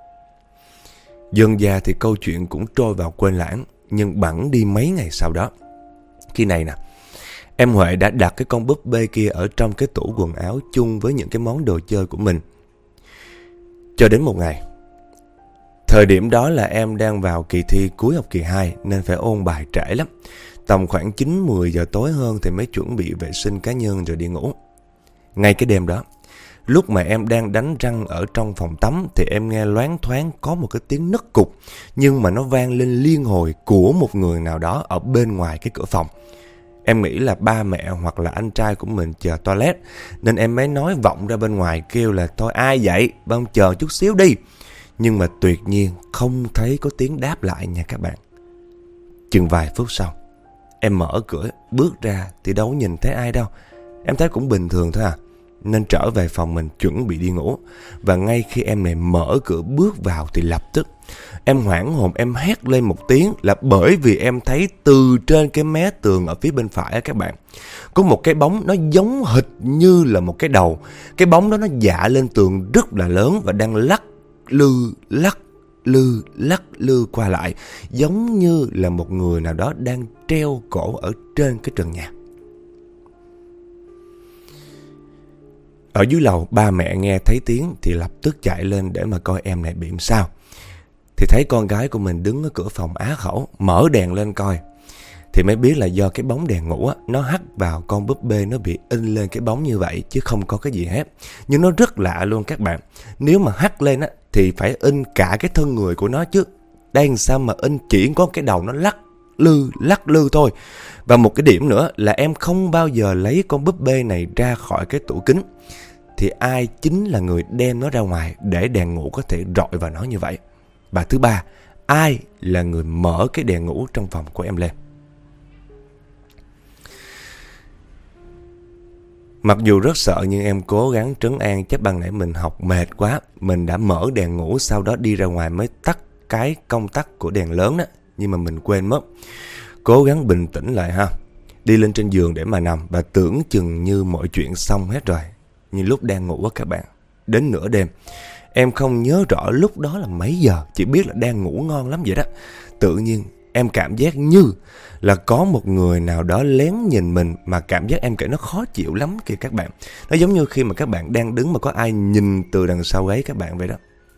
Dần dà thì câu chuyện cũng trôi vào quên lãng. Nhưng bẵng đi mấy ngày sau đó, khi này nè, em Huệ đã đặt cái con búp bê kia ở trong cái tủ quần áo chung với những cái món đồ chơi của mình. Cho đến một ngày, thời điểm đó là em đang vào kỳ thi cuối học kỳ 2 nên phải ôn bài trễ lắm. Tầm khoảng 9-10 giờ tối hơn thì mới chuẩn bị vệ sinh cá nhân rồi đi ngủ. Ngay cái đêm đó, lúc mà em đang đánh răng ở trong phòng tắm thì em nghe loáng thoáng có một cái tiếng nấc cục, nhưng mà nó vang lên liên hồi của một người nào đó ở bên ngoài cái cửa phòng. Em nghĩ là ba mẹ hoặc là anh trai của mình chờ toilet, nên em mới nói vọng ra bên ngoài kêu là thôi ai vậy, bao chờ chút xíu đi. Nhưng mà tuyệt nhiên không thấy có tiếng đáp lại nha các bạn. Chừng vài phút sau, em mở cửa bước ra thì đâu nhìn thấy ai đâu. Em thấy cũng bình thường thôi à, nên trở về phòng mình chuẩn bị đi ngủ. Và ngay khi em này mở cửa bước vào thì lập tức em hoảng hồn, em hét lên một tiếng, là bởi vì em thấy từ trên cái mé tường ở phía bên phải các bạn, có một cái bóng nó giống hệt như là một cái đầu. Cái bóng đó nó dạ lên tường rất là lớn và đang lắc lư qua lại, giống như là một người nào đó đang treo cổ ở trên cái trần nhà. Ở dưới lầu, ba mẹ nghe thấy tiếng thì lập tức chạy lên để mà coi em này bị sao. Thì thấy con gái của mình đứng ở cửa phòng á khẩu, mở đèn lên coi. Thì mới biết là do cái bóng đèn ngủ á, nó hắt vào con búp bê, nó bị in lên cái bóng như vậy chứ không có cái gì hết. Nhưng nó rất lạ luôn các bạn. Nếu mà hắt lên á thì phải in cả cái thân người của nó chứ. Đây làm sao mà in chỉ có cái đầu nó lắc lư thôi. Và một cái điểm nữa là em không bao giờ lấy con búp bê này ra khỏi cái tủ kính. Thì ai chính là người đem nó ra ngoài để đèn ngủ có thể rọi vào nó như vậy. Và thứ ba, ai là người mở cái đèn ngủ trong phòng của em lên. Mặc dù rất sợ nhưng em cố gắng trấn an, chắc ban nãy mình học mệt quá, mình đã mở đèn ngủ sau đó đi ra ngoài mới tắt cái công tắc của đèn lớn đó. Nhưng mà mình quên mất. Cố gắng bình tĩnh lại ha. Đi lên trên giường để mà nằm và tưởng chừng như mọi chuyện xong hết rồi. Nhưng lúc đang ngủ á các bạn, đến nửa đêm, em không nhớ rõ lúc đó là mấy giờ, chỉ biết là đang ngủ ngon lắm vậy đó. Tự nhiên em cảm giác như là có một người nào đó lén nhìn mình, mà cảm giác em kể nó khó chịu lắm kìa các bạn. Nó giống như khi mà các bạn đang đứng mà có ai nhìn từ đằng sau gáy các bạn vậy đó.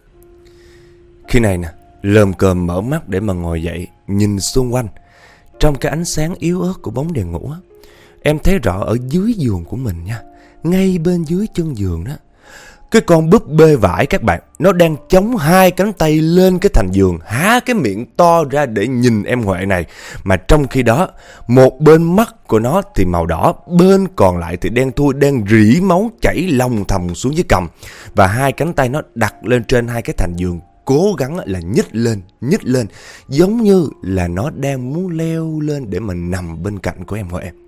Khi này nè, lờm cờm mở mắt để mà ngồi dậy, nhìn xung quanh. Trong cái ánh sáng yếu ớt của bóng đèn ngủ á, em thấy rõ ở dưới giường của mình nha, ngay bên dưới chân giường đó, cái con búp bê vải các bạn, nó đang chống hai cánh tay lên cái thành giường, há cái miệng to ra để nhìn em Huệ này. Mà trong khi đó, một bên mắt của nó thì màu đỏ, bên còn lại thì đen thui, đang rỉ máu chảy lòng thòng xuống dưới cằm. Và hai cánh tay nó đặt lên trên hai cái thành giường, cố gắng là nhích lên, giống như là nó đang muốn leo lên để mà nằm bên cạnh của em Huệ.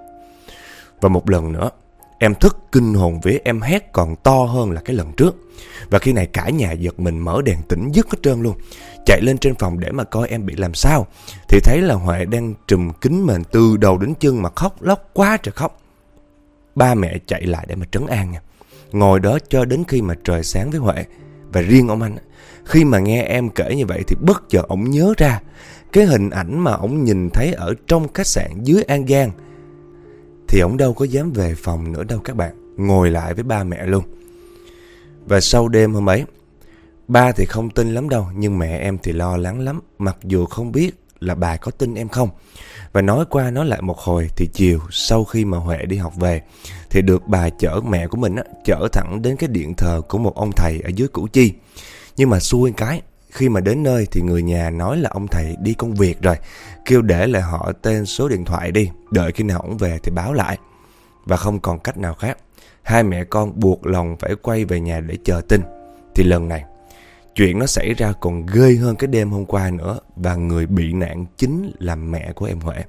Và một lần nữa, em thức kinh hồn vía, em hét còn to hơn là cái lần trước. Và khi này cả nhà giật mình, mở đèn tỉnh giấc hết trơn luôn. Chạy lên trên phòng để mà coi em bị làm sao, thì thấy là Huệ đang trùm kín mền từ đầu đến chân mà khóc lóc quá trời khóc. Ba mẹ chạy lại để mà trấn an nha. Ngồi đó cho đến khi mà trời sáng với Huệ. Và riêng ông anh, khi mà nghe em kể như vậy thì bất chợt ổng nhớ ra cái hình ảnh mà ổng nhìn thấy ở trong khách sạn dưới An Giang. Thì ổng đâu có dám về phòng nữa đâu các bạn, ngồi lại với ba mẹ luôn. Và sau đêm hôm ấy, ba thì không tin lắm đâu, nhưng mẹ em thì lo lắng lắm, mặc dù không biết là bà có tin em không. Và nói qua nói lại một hồi thì chiều sau khi mà Huệ đi học về thì được bà chở mẹ của mình chở thẳng đến cái điện thờ của một ông thầy ở dưới Củ Chi. Nhưng mà xui cái, khi mà đến nơi thì người nhà nói là ông thầy đi công việc rồi, kêu để lại họ tên số điện thoại đi, đợi khi nào ổng về thì báo lại. Và không còn cách nào khác, hai mẹ con buộc lòng phải quay về nhà để chờ tin. Thì lần này chuyện nó xảy ra còn ghê hơn cái đêm hôm qua nữa, và người bị nạn chính là mẹ của em Huệ.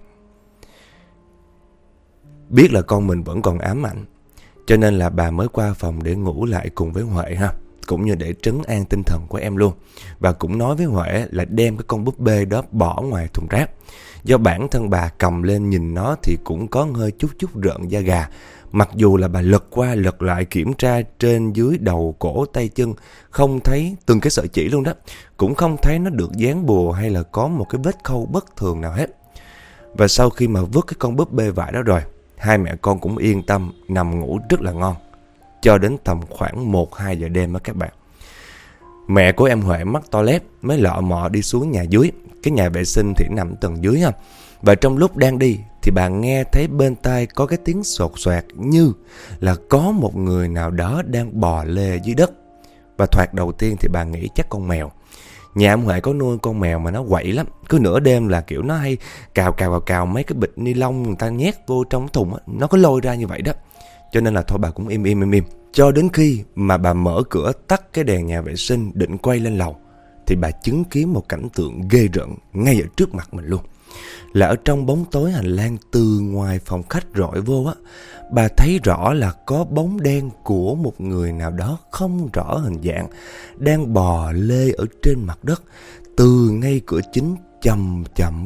Biết là con mình vẫn còn ám ảnh, cho nên là bà mới qua phòng để ngủ lại cùng với Huệ ha, cũng như để trấn an tinh thần của em luôn. Và cũng nói với Huệ là đem cái con búp bê đó bỏ ngoài thùng rác. Do bản thân bà cầm lên nhìn nó thì cũng có hơi chút rợn da gà. Mặc dù là bà lật qua lật lại kiểm tra trên dưới đầu cổ tay chân, không thấy từng cái sợi chỉ luôn đó, cũng không thấy nó được dán bùa hay là có một cái vết khâu bất thường nào hết. Và sau khi mà vứt cái con búp bê vải đó rồi, hai mẹ con cũng yên tâm nằm ngủ rất là ngon, cho đến tầm khoảng 1-2 giờ đêm đó các bạn. Mẹ của em Huệ mắc toilet mới lọ mọ đi xuống nhà dưới, cái nhà vệ sinh thì nằm tầng dưới ha. Và trong lúc đang đi thì bà nghe thấy bên tai có cái tiếng sột soạt, như là có một người nào đó đang bò lê dưới đất. Và thoạt đầu tiên thì bà nghĩ chắc con mèo. Nhà em Huệ có nuôi con mèo mà nó quậy lắm, cứ nửa đêm là kiểu nó hay cào mấy cái bịch ni lông người ta nhét vô trong thùng á, nó có lôi ra như vậy đó. Cho nên là thôi bà cũng im. Cho đến khi mà bà mở cửa tắt cái đèn nhà vệ sinh định quay lên lầu, thì bà chứng kiến một cảnh tượng ghê rợn ngay ở trước mặt mình luôn. Là ở trong bóng tối hành lang từ ngoài phòng khách rọi vô á, bà thấy rõ là có bóng đen của một người nào đó không rõ hình dạng đang bò lê ở trên mặt đất, từ ngay cửa chính chậm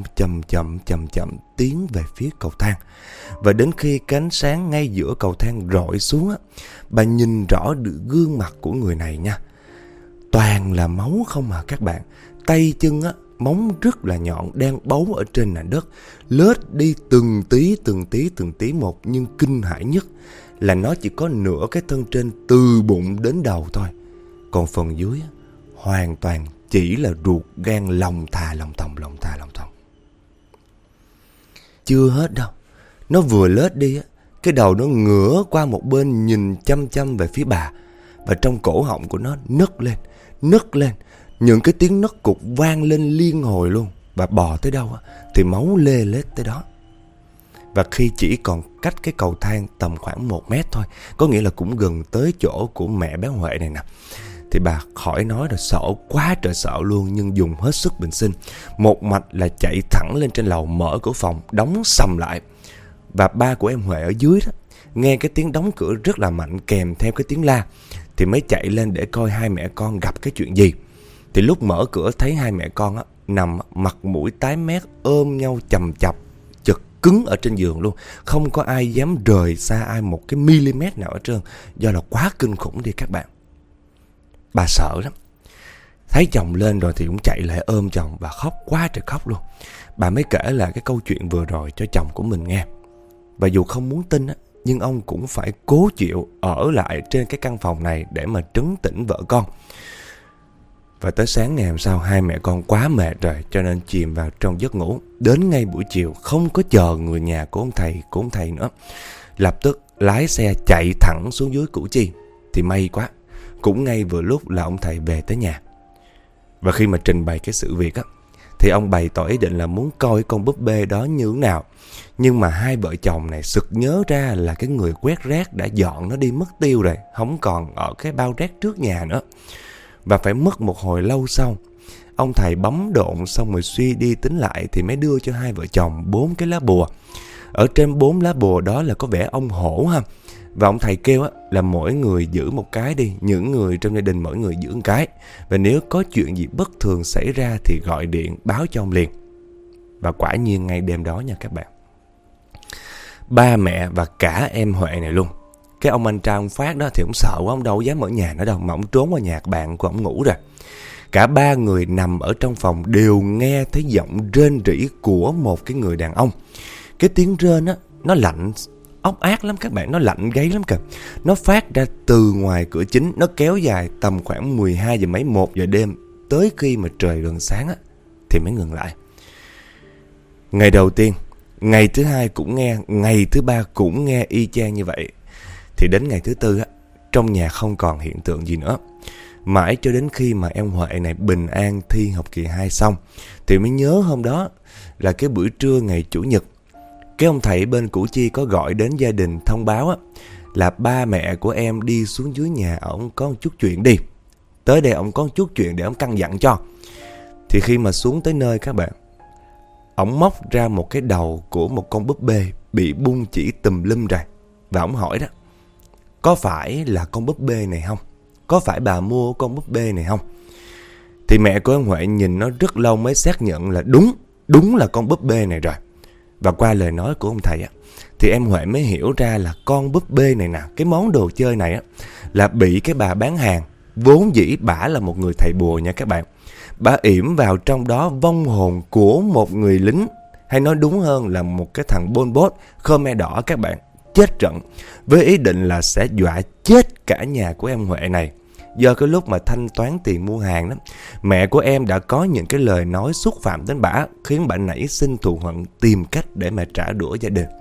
tiến về phía cầu thang. Và đến khi cái ánh sáng ngay giữa cầu thang rọi xuống á, bà nhìn rõ được gương mặt của người này nha. Toàn là máu không à các bạn. Tay chân á, móng rất là nhọn đang bấu ở trên nền đất, lết đi từng tí một. Nhưng kinh hãi nhất là nó chỉ có nửa cái thân trên từ bụng đến đầu thôi, còn phần dưới hoàn toàn chỉ là ruột gan lòng thòng. Chưa hết đâu, nó vừa lết đi á, cái đầu nó ngửa qua một bên nhìn chăm về phía bà. Và trong cổ họng của nó nấc lên, những cái tiếng nấc cục vang lên liên hồi luôn. Và bò tới đâu á thì máu lê lết tới đó. Và khi chỉ còn cách cái cầu thang tầm khoảng 1 mét thôi, có nghĩa là cũng gần tới chỗ của mẹ bé Huệ này nè, thì bà khỏi nói rồi, sợ quá trời sợ luôn. Nhưng dùng hết sức bình sinh, một mạch là chạy thẳng lên trên lầu, mở cửa phòng đóng sầm lại. Và ba của em Huệ ở dưới đó nghe cái tiếng đóng cửa rất là mạnh kèm theo cái tiếng la, thì mới chạy lên để coi hai mẹ con gặp cái chuyện gì. Thì lúc mở cửa thấy hai mẹ con á, nằm mặt mũi tái mét ôm nhau chầm chập, chật cứng ở trên giường luôn. Không có ai dám rời xa ai một cái mm nào ở trơn, do là quá kinh khủng đi các bạn. Bà sợ lắm. Thấy chồng lên rồi thì cũng chạy lại ôm chồng và khóc quá trời khóc luôn. Bà mới kể lại cái câu chuyện vừa rồi cho chồng của mình nghe. Và dù không muốn tin á, nhưng ông cũng phải cố chịu ở lại trên cái căn phòng này để mà trấn tĩnh vợ con. Và tới sáng ngày hôm sau, hai mẹ con quá mệt rồi cho nên chìm vào trong giấc ngủ. Đến ngay buổi chiều, không có chờ người nhà của ông thầy nữa, lập tức lái xe chạy thẳng xuống dưới Củ Chi. Thì may quá, cũng ngay vừa lúc là ông thầy về tới nhà. Và khi mà trình bày cái sự việc á, thì ông bày tỏ ý định là muốn coi con búp bê đó như thế nào. Nhưng mà hai vợ chồng này sực nhớ ra là cái người quét rác đã dọn nó đi mất tiêu rồi, không còn ở cái bao rác trước nhà nữa. Và phải mất một hồi lâu sau, ông thầy bấm độn xong rồi suy đi tính lại thì mới đưa cho hai vợ chồng 4 cái lá bùa. Ở trên 4 lá bùa đó là có vẽ ông hổ ha. Và ông thầy kêu á, là mỗi người giữ một cái đi, những người trong gia đình mỗi người giữ một cái. Và nếu có chuyện gì bất thường xảy ra thì gọi điện báo cho ông liền. Và quả nhiên ngay đêm đó nha các bạn, ba mẹ và cả em Huệ này luôn. Cái ông anh trai ông Phát đó thì ông sợ quá, ông đâu dám ở nhà nữa đâu, mà ông trốn qua nhà bạn của ông ngủ rồi. Cả ba người nằm ở trong phòng đều nghe thấy giọng rên rỉ của một cái người đàn ông. Cái tiếng rên á, nó lạnh ốc ác lắm các bạn, nó lạnh gáy lắm kìa. Nó phát ra từ ngoài cửa chính, nó kéo dài tầm khoảng 12 giờ mấy, 1 giờ đêm, tới khi mà trời gần sáng á thì mới ngừng lại. Ngày đầu tiên, ngày thứ hai cũng nghe, ngày thứ ba cũng nghe y chang như vậy. Thì đến ngày thứ tư á, trong nhà không còn hiện tượng gì nữa. Mãi cho đến khi mà em Huệ này bình an thi học kỳ 2 xong thì mới nhớ hôm đó là cái buổi trưa ngày Chủ nhật. Cái ông thầy bên Củ Chi có gọi đến gia đình thông báo á, là ba mẹ của em đi xuống dưới nhà ông có một chút chuyện đi. Tới đây ông có một chút chuyện để ông căn dặn cho. Thì khi mà xuống tới nơi các bạn, ông móc ra một cái đầu của một con búp bê bị bung chỉ tùm lum rồi. Và ông hỏi đó, có phải là con búp bê này không? Có phải bà mua con búp bê này không? Thì mẹ của em Huệ nhìn nó rất lâu mới xác nhận là đúng là con búp bê này rồi. Và qua lời nói của ông thầy á, thì em Huệ mới hiểu ra là con búp bê này nè, cái món đồ chơi này á, là bị cái bà bán hàng, vốn dĩ bả là một người thầy bùa nha các bạn. Bả yểm vào trong đó vong hồn của một người lính, hay nói đúng hơn là một cái thằng Pol Pot Khmer Đỏ các bạn, chết trận, với ý định là sẽ dọa chết cả nhà của em Huệ này. Do cái lúc mà thanh toán tiền mua hàng đó, mẹ của em đã có những cái lời nói xúc phạm đến bả, khiến bả nảy sinh thù hận, tìm cách để mà trả đũa gia đình.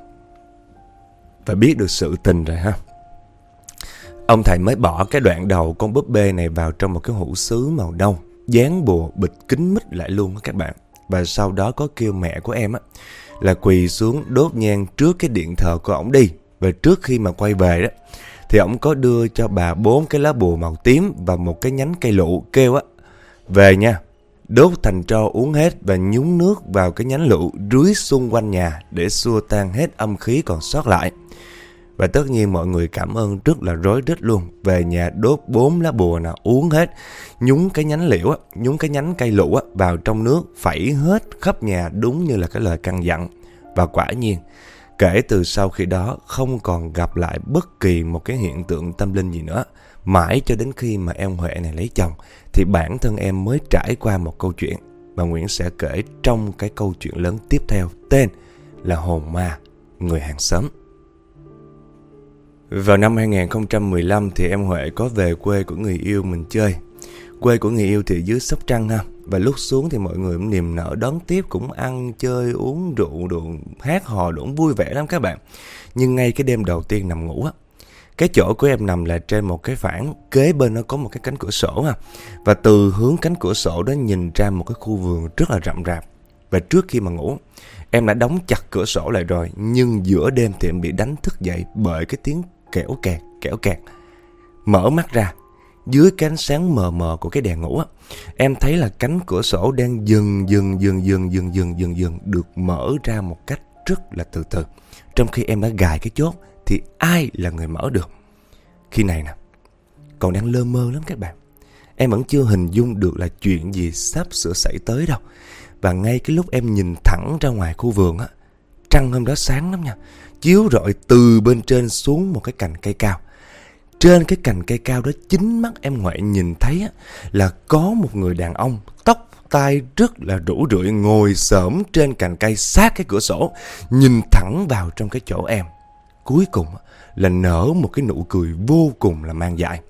Và biết được sự tình rồi ha, ông thầy mới bỏ cái đoạn đầu con búp bê này vào trong một cái hũ sứ màu nâu, dán bùa bịt kín mít lại luôn các bạn. Và sau đó có kêu mẹ của em á, là quỳ xuống đốt nhang trước cái điện thờ của ổng đi. Và trước khi mà quay về đó, thì ổng có đưa cho bà 4 cái lá bùa màu tím và một cái nhánh cây lựu, kêu á, về nha, đốt thành tro uống hết và nhúng nước vào cái nhánh lựu rưới xung quanh nhà để xua tan hết âm khí còn sót lại. Và tất nhiên mọi người cảm ơn rất là rối rít luôn. Về nhà đốt 4 lá bùa nào uống hết, nhúng cái nhánh liễu á, nhúng cái nhánh cây lựu á vào trong nước, phẩy hết khắp nhà đúng như là cái lời căn dặn. Và quả nhiên, kể từ sau khi đó không còn gặp lại bất kỳ một cái hiện tượng tâm linh gì nữa. Mãi cho đến khi mà em Huệ này lấy chồng thì bản thân em mới trải qua một câu chuyện mà Nguyễn sẽ kể trong cái câu chuyện lớn tiếp theo, tên là Hồn Ma Người Hàng Xóm. Vào năm 2015 thì em Huệ có về quê của người yêu mình chơi. Quê của người yêu thì dưới Sóc Trăng ha. Và lúc xuống thì mọi người cũng niềm nở đón tiếp, cũng ăn chơi uống rượu đồ, hát hò đồ, vui vẻ lắm các bạn. Nhưng ngay cái đêm đầu tiên nằm ngủ á, cái chỗ của em nằm là trên một cái phản, kế bên nó có một cái cánh cửa sổ ha. Và từ hướng cánh cửa sổ đó nhìn ra một cái khu vườn rất là rậm rạp. Và trước khi mà ngủ, em đã đóng chặt cửa sổ lại rồi, nhưng giữa đêm thì em bị đánh thức dậy bởi cái tiếng kẽo kẹt. Mở mắt ra, dưới cái ánh sáng mờ mờ của cái đèn ngủ á, em thấy là cánh cửa sổ đang dần được mở ra một cách rất là từ từ. Trong khi em đã gài cái chốt thì ai là người mở được? Khi này nè, còn đang lơ mơ lắm các bạn. Em vẫn chưa hình dung được là chuyện gì sắp sửa xảy tới đâu. Và ngay cái lúc em nhìn thẳng ra ngoài khu vườn á, trăng hôm đó sáng lắm nha, chiếu rọi từ bên trên xuống một cái cành cây cao. trên cái cành cây cao đó, chính mắt em Huệ nhìn thấy á, là có một người đàn ông tóc tai rất là rũ rượi ngồi xổm trên cành cây sát cái cửa sổ, nhìn thẳng vào trong cái chỗ em. Cuối cùng là nở một cái nụ cười vô cùng là man dại.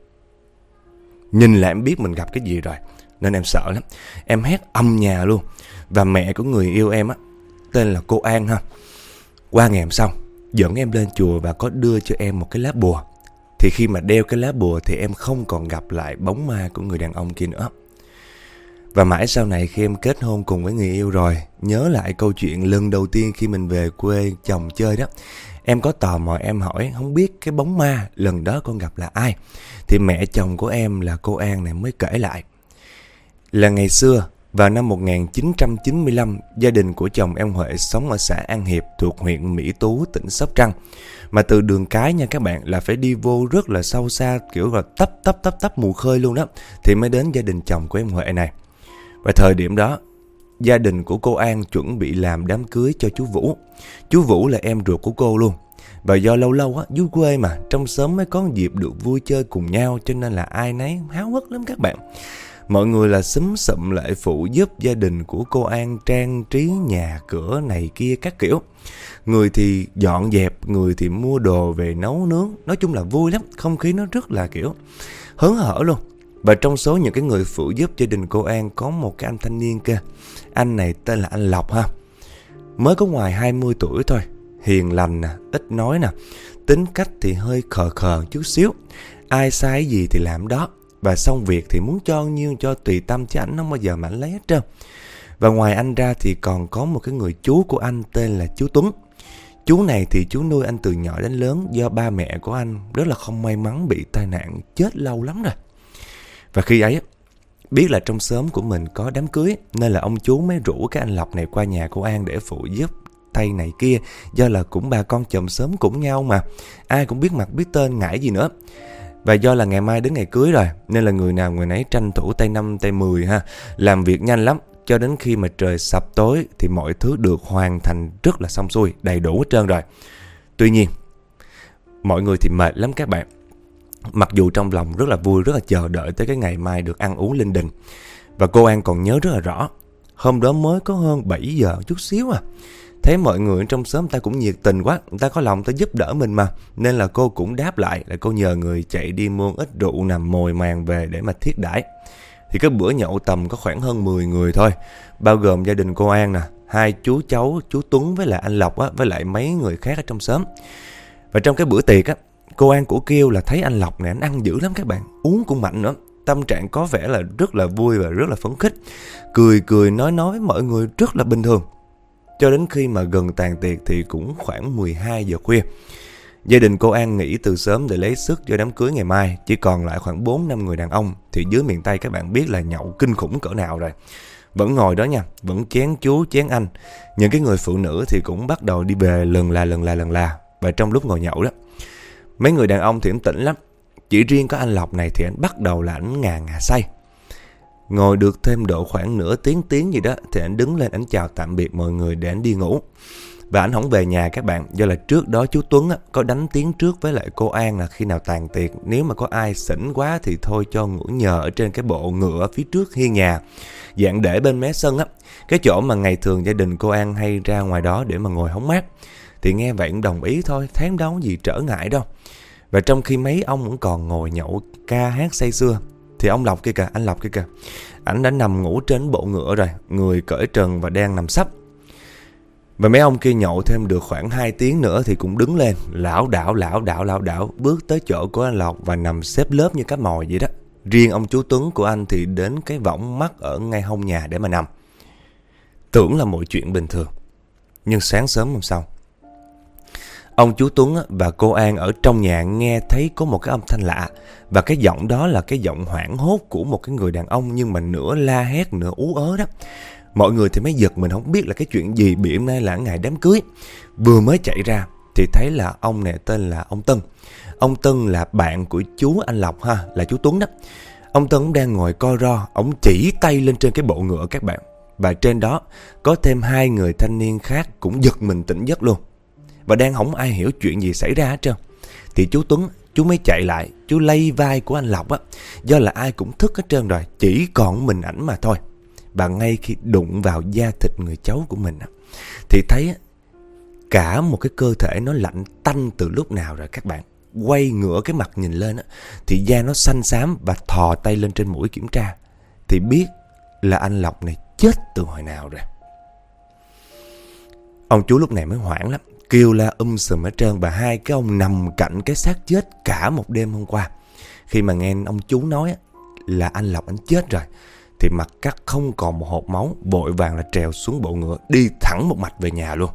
Nhìn là em biết mình gặp cái gì rồi, nên em sợ lắm. Em hét ầm nhà luôn. Và mẹ của người yêu em á, tên là cô An ha, qua ngày hôm sau dẫn em lên chùa và có đưa cho em một cái lá bùa. Thì khi mà đeo cái lá bùa thì em không còn gặp lại bóng ma của người đàn ông kia nữa. Và mãi sau này khi em kết hôn cùng với người yêu rồi, nhớ lại câu chuyện lần đầu tiên khi mình về quê chồng chơi đó, em có tò mò em hỏi không biết cái bóng ma lần đó con gặp là ai. Thì mẹ chồng của em là cô An này mới kể lại là ngày xưa vào năm 1995, gia đình của chồng em Huệ sống ở xã An Hiệp thuộc huyện Mỹ Tú, tỉnh Sóc Trăng. Mà từ đường cái nha các bạn, là phải đi vô rất là sâu xa, kiểu là tấp mù khơi luôn đó, thì mới đến gia đình chồng của em Huệ này. Và thời điểm đó, gia đình của cô An chuẩn bị làm đám cưới cho chú Vũ. Chú Vũ là em ruột của cô luôn. Và do lâu lâu á, dưới quê mà, trong xóm mới có dịp được vui chơi cùng nhau, cho nên là ai nấy háo hức lắm các bạn. Mọi người là xúm xụm lại phụ giúp gia đình của cô An trang trí nhà cửa này kia các kiểu. Người thì dọn dẹp, người thì mua đồ về nấu nướng. Nói chung là vui lắm, không khí nó rất là kiểu hớn hở luôn. Và trong số những cái người phụ giúp gia đình cô An có một cái anh thanh niên kia. Anh này tên là anh Lộc ha. Mới có ngoài 20 tuổi thôi. Hiền lành nè, ít nói nè. Tính cách thì hơi khờ khờ chút xíu. Ai sai gì thì làm đó. Và xong việc thì muốn cho nhiêu cho tùy tâm, chứ ảnh không bao giờ mà ảnh lấy hết trơn. Và ngoài anh ra thì còn có một cái người chú của anh tên là chú Tuấn. Chú này thì chú nuôi anh từ nhỏ đến lớn, do ba mẹ của anh rất là không may mắn bị tai nạn chết lâu lắm rồi. Và khi ấy biết là trong xóm của mình có đám cưới, nên là ông chú mới rủ cái anh Lộc này qua nhà cô An để phụ giúp thay này kia. Do là cũng bà con chòm xóm cũng nhau mà, ai cũng biết mặt biết tên, ngại gì nữa. Và do là ngày mai đến ngày cưới rồi, nên là người nào người nấy tranh thủ tay 5 tay 10 ha, làm việc nhanh lắm. Cho đến khi mà trời sập tối thì mọi thứ được hoàn thành rất là xong xuôi, đầy đủ hết trơn rồi. Tuy nhiên, mọi người thì mệt lắm các bạn. Mặc dù trong lòng rất là vui, rất là chờ đợi tới cái ngày mai được ăn uống linh đình. Và cô An còn nhớ rất là rõ, hôm đó mới có hơn 7 giờ chút xíu à. Thấy mọi người trong xóm người ta cũng nhiệt tình quá, người ta có lòng ta giúp đỡ mình mà. Nên là cô cũng đáp lại, là cô nhờ người chạy đi mua ít rượu nằm mồi màng về để mà thiết đãi. Thì cái bữa nhậu tầm có khoảng hơn 10 người thôi, bao gồm gia đình cô An nè, 2 chú cháu, chú Tuấn với lại anh Lộc á, với lại mấy người khác ở trong xóm. Và trong cái bữa tiệc á, cô An của kêu là thấy anh Lộc này anh ăn dữ lắm các bạn, uống cũng mạnh nữa. Tâm trạng có vẻ là rất là vui và rất là phấn khích, cười nói với mọi người rất là bình thường. Cho đến khi mà gần tàn tiệc thì cũng khoảng 12 giờ khuya. Gia đình cô An nghỉ từ sớm để lấy sức cho đám cưới ngày mai. Chỉ còn lại khoảng 4-5 người đàn ông. Thì dưới miền Tây các bạn biết là nhậu kinh khủng cỡ nào rồi. Vẫn ngồi đó nha, vẫn chén chú chén anh. Những cái người phụ nữ thì cũng bắt đầu đi về lần là. Và trong lúc ngồi nhậu đó, mấy người đàn ông thì anh tỉnh lắm. Chỉ riêng có anh Lộc này thì anh bắt đầu là anh ngà say. Ngồi được thêm độ khoảng nửa tiếng gì đó thì anh đứng lên, anh chào tạm biệt mọi người để anh đi ngủ. Và anh không về nhà các bạn, do là trước đó chú Tuấn có đánh tiếng trước với lại cô An là khi nào tàn tiệc, nếu mà có ai xỉn quá thì thôi cho ngủ nhờ ở trên cái bộ ngựa phía trước hiên nhà, dạng để bên mé sân á, cái chỗ mà ngày thường gia đình cô An hay ra ngoài đó để mà ngồi hóng mát. Thì nghe vậy cũng đồng ý thôi, thấy đâu có gì trở ngại đâu. Và trong khi mấy ông vẫn còn ngồi nhậu ca hát say sưa, thì ông Lộc kia kìa, anh Lộc kia kìa, ảnh đã nằm ngủ trên bộ ngựa rồi, người cởi trần và đang nằm sấp. Và mấy ông kia nhậu thêm được khoảng 2 tiếng nữa thì cũng đứng lên, lảo đảo bước tới chỗ của anh Lộc và nằm xếp lớp như cá mồi vậy đó. Riêng ông chú Tuấn của anh thì đến cái võng mắt ở ngay hông nhà để mà nằm. Tưởng là mọi chuyện bình thường. Nhưng sáng sớm hôm sau, ông chú Tuấn và cô An ở trong nhà nghe thấy có một cái âm thanh lạ. Và cái giọng đó là cái giọng hoảng hốt của một cái người đàn ông, nhưng mà nửa la hét nửa ú ớ đó. Mọi người thì mới giật mình, không biết là cái chuyện gì, bị hôm nay là ngày đám cưới. Vừa mới chạy ra thì thấy là ông này tên là ông Tân. Ông Tân là bạn của chú anh Lộc ha, là chú Tuấn đó. Ông Tân đang ngồi co ro, ông chỉ tay lên trên cái bộ ngựa các bạn. Và trên đó có thêm 2 người thanh niên khác cũng giật mình tỉnh giấc luôn. Và đang không ai hiểu chuyện gì xảy ra hết trơn. Thì chú Tuấn chú mới chạy lại, chú lay vai của anh Lộc á. Do là ai cũng thức hết trơn rồi, chỉ còn mình ảnh mà thôi. Và ngay khi đụng vào da thịt người cháu của mình á, thì thấy cả một cái cơ thể nó lạnh tanh từ lúc nào rồi các bạn. Quay ngửa cái mặt nhìn lên á, thì da nó xanh xám và thò tay lên trên mũi kiểm tra. Thì biết là anh Lộc này chết từ hồi nào rồi. Ông chú lúc này mới hoảng lắm, kêu la sùm hết trơn. Và hai cái ông nằm cạnh cái xác chết cả một đêm hôm qua. Khi mà nghe ông chú nói là anh Lộc anh chết rồi, thì mặt cắt không còn một hột máu, vội vàng là trèo xuống bộ ngựa, đi thẳng một mạch về nhà luôn.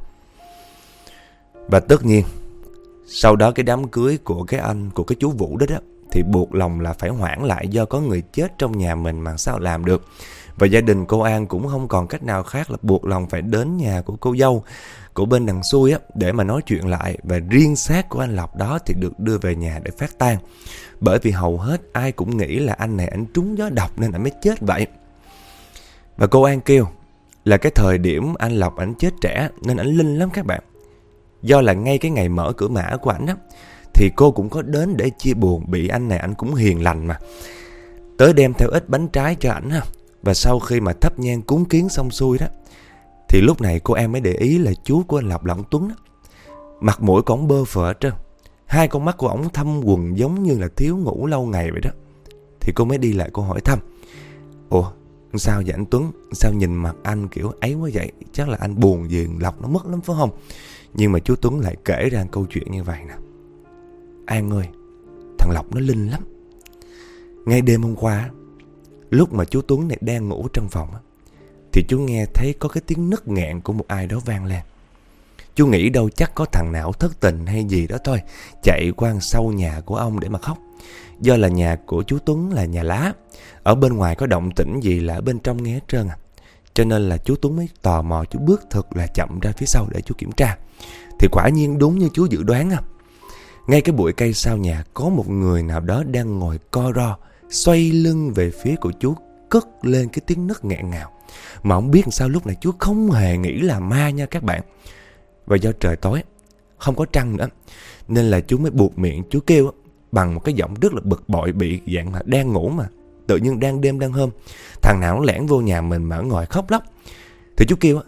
Và tất nhiên sau đó cái đám cưới của cái chú Vũ đó thì buộc lòng là phải hoãn lại, do có người chết trong nhà mình mà sao làm được. Và gia đình cô An cũng không còn cách nào khác là buộc lòng phải đến nhà của cô dâu của bên đằng xuôi á, để mà nói chuyện lại. Và riêng xác của anh Lộc đó thì được đưa về nhà để phát tang. Bởi vì hầu hết ai cũng nghĩ là anh này anh trúng gió độc nên anh mới chết vậy. Và cô An kêu là cái thời điểm anh Lộc anh chết trẻ nên anh linh lắm các bạn. Do là ngay cái ngày mở cửa mã của ảnh á, thì cô cũng có đến để chia buồn, bị anh này anh cũng hiền lành mà. Tới đem theo ít bánh trái cho ảnh ha. Và sau khi mà thắp nhang cúng kiến xong xuôi đó, thì lúc này cô An mới để ý là chú của anh Lộc là ông Tuấn đó. Mặt mũi của ổng bơ phờ hết trơn, hai con mắt của ổng thâm quầng giống như là thiếu ngủ lâu ngày vậy đó. Thì cô mới đi lại cô hỏi thăm: ủa sao vậy anh Tuấn, sao nhìn mặt anh kiểu ấy quá vậy, chắc là anh buồn gì Lộc nó mất lắm phải không? Nhưng mà chú Tuấn lại kể ra câu chuyện như vậy nè: An ơi, thằng Lộc nó linh lắm. Ngay đêm hôm qua, lúc mà chú Tuấn này đang ngủ trong phòng, thì chú nghe thấy có cái tiếng nấc nghẹn của một ai đó vang lên. Chú nghĩ đâu chắc có thằng nào thất tình hay gì đó thôi, chạy qua sau nhà của ông để mà khóc. Do là nhà của chú Tuấn là nhà lá, ở bên ngoài có động tĩnh gì là ở bên trong nghe hết trơn à. Cho nên là chú Tuấn mới tò mò, chú bước thật là chậm ra phía sau để chú kiểm tra. Thì quả nhiên đúng như chú dự đoán. Ngay cái bụi cây sau nhà có một người nào đó đang ngồi co ro, xoay lưng về phía của chú, cất lên cái tiếng nấc nghẹn ngào. Mà không biết sao lúc này chú không hề nghĩ là ma nha các bạn. Và do trời tối, không có trăng nữa, nên là chú mới buộc miệng chú kêu bằng một cái giọng rất là bực bội, bị dạng mà đang ngủ mà tự nhiên đang đêm đang hôm, thằng nào nó lẻn vô nhà mình mà ngồi khóc lóc. Thì chú kêu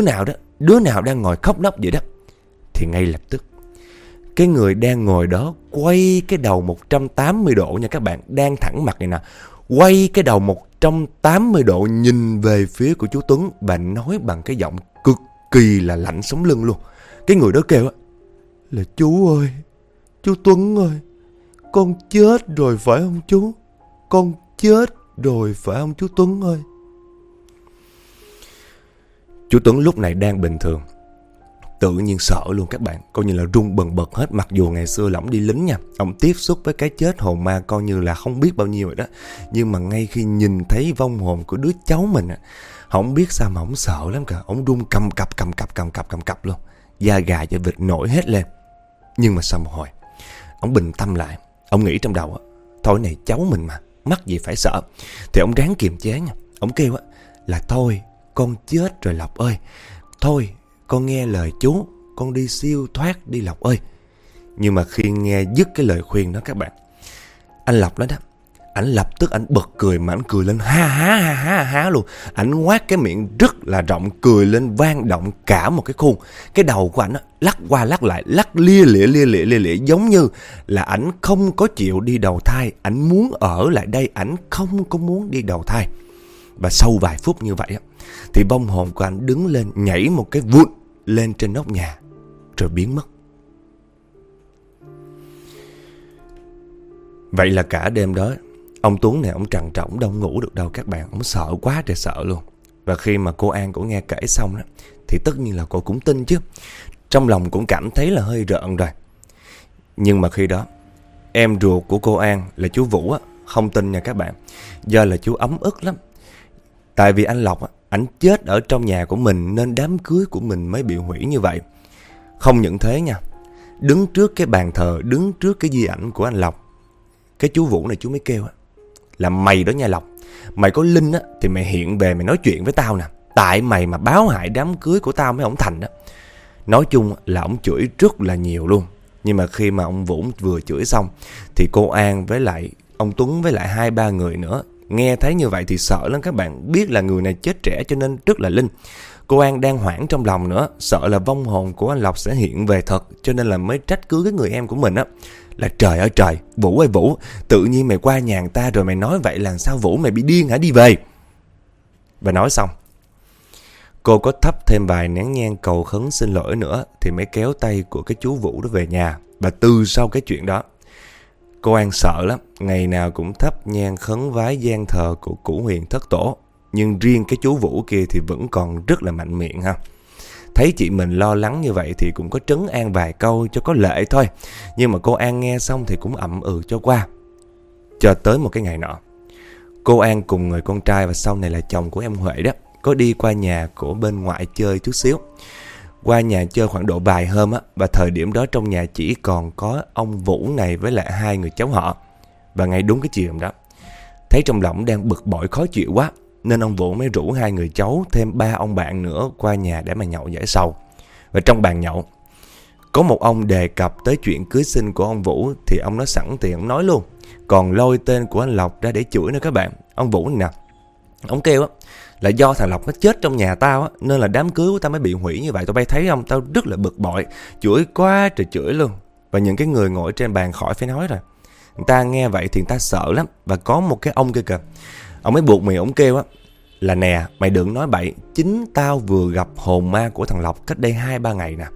đứa nào đang ngồi khóc lóc vậy đó. Thì ngay lập tức cái người đang ngồi đó quay cái đầu 180 độ nha các bạn, đang thẳng mặt này nè, quay cái đầu 180 độ nhìn về phía của chú Tuấn và nói bằng cái giọng cực kỳ là lạnh sống lưng luôn. Cái người đó kêu là: chú ơi, chú Tuấn ơi, con chết rồi phải không chú? Con chết rồi phải không chú Tuấn ơi? Chú Tuấn lúc này đang bình thường, tự nhiên sợ luôn các bạn, coi như là run bần bật hết. Mặc dù ngày xưa là ổng đi lính nha, ổng tiếp xúc với cái chết hồn ma coi như là không biết bao nhiêu rồi đó. Nhưng mà ngay khi nhìn thấy vong hồn của đứa cháu mình, không biết sao mà ổng sợ lắm cả. Ổng run cầm cập luôn, da gà da vịt nổi hết lên. Nhưng mà sau một hồi, ổng bình tâm lại. Ổng nghĩ trong đầu thôi này cháu mình mà, mắc gì phải sợ. Thì ổng ráng kiềm chế nha. Ổng kêu là: thôi con chết rồi Lộc ơi, thôi con nghe lời chú, con đi siêu thoát đi Lộc ơi. Nhưng mà khi nghe dứt cái lời khuyên đó các bạn, anh Lộc đó ảnh lập tức ảnh bật cười, mà ảnh cười lên ha luôn. Ảnh ngoác cái miệng rất là rộng, cười lên vang động cả một cái khuôn. Cái đầu của ảnh lắc qua lắc lại, lắc lia lịa giống như là ảnh không có chịu đi đầu thai, ảnh muốn ở lại đây, ảnh không có muốn đi đầu thai. Và sau vài phút như vậy thì vong hồn của ảnh đứng lên, nhảy một cái vụt lên trên nóc nhà rồi biến mất. Vậy là cả đêm đó ông Tuấn này ông trằn trọc, đâu ngủ được đâu các bạn. Ông sợ quá trời sợ luôn. Và khi mà cô An cũng nghe kể xong đó, thì tất nhiên là cô cũng tin chứ. Trong lòng cũng cảm thấy là hơi rợn rồi. Nhưng mà khi đó em ruột của cô An là chú Vũ không tin nha các bạn. Do là chú ấm ức lắm. Tại vì anh Lộc ảnh chết ở trong nhà của mình nên đám cưới của mình mới bị hủy như vậy. Không những thế nha, đứng trước cái bàn thờ, đứng trước cái di ảnh của anh Lộc, cái chú Vũ này chú mới kêu là: mày đó nha Lộc, mày có linh thì mày hiện về mày nói chuyện với tao nè. Tại mày mà báo hại đám cưới của tao mới không thành đó. Nói chung là ổng chửi rất là nhiều luôn. Nhưng mà khi mà ông Vũ vừa chửi xong thì cô An với lại ông Tuấn với lại 2-3 người nữa nghe thấy như vậy thì sợ lắm các bạn. Biết là người này chết trẻ cho nên rất là linh. Cô An đang hoảng trong lòng nữa, sợ là vong hồn của anh Lộc sẽ hiện về thật, cho nên là mới trách cứ cái người em của mình á. Là trời ơi trời, Vũ ơi Vũ, tự nhiên mày qua nhà người ta rồi mày nói vậy là sao Vũ, mày bị điên hả, đi về. Và nói xong, cô có thắp thêm vài nén nhang cầu khấn xin lỗi nữa thì mới kéo tay của cái chú Vũ đó về nhà. Và từ sau cái chuyện đó, cô An sợ lắm, ngày nào cũng thắp nhang khấn vái gian thờ của Cửu Huyền thất tổ. Nhưng riêng cái chú Vũ kia thì vẫn còn rất là mạnh miệng ha. Thấy chị mình lo lắng như vậy thì cũng có trấn an vài câu cho có lệ thôi. Nhưng mà cô An nghe xong thì cũng ậm ừ cho qua. Cho tới một cái ngày nọ, cô An cùng người con trai và sau này là chồng của em Huệ đó, có đi qua nhà của bên ngoại chơi chút xíu. Qua nhà chơi khoảng độ vài hôm á. Và thời điểm đó trong nhà chỉ còn có ông Vũ này với lại 2 người cháu họ. Và ngay đúng cái chiều đó, thấy trong lòng đang bực bội khó chịu quá, nên ông Vũ mới rủ 2 người cháu thêm 3 ông bạn nữa qua nhà để mà nhậu giải sầu. Và trong bàn nhậu, có một ông đề cập tới chuyện cưới xin của ông Vũ thì ông nói sẵn tiền, ông nói luôn. Còn lôi tên của anh Lộc ra để chửi nữa các bạn. Ông Vũ này nè, ông kêu á là do thằng Lộc nó chết trong nhà tao á, nên là đám cưới của tao mới bị hủy như vậy. Tụi bay thấy không, tao rất là bực bội, chửi quá trời chửi luôn. Và những cái người ngồi trên bàn khỏi phải nói rồi. Người ta nghe vậy thì người ta sợ lắm. Và có một cái ông kia kìa, ông mới buộc miệng ông kêu á là nè, mày đừng nói bậy, chính tao vừa gặp hồn ma của thằng Lộc cách đây 2-3 ngày nè.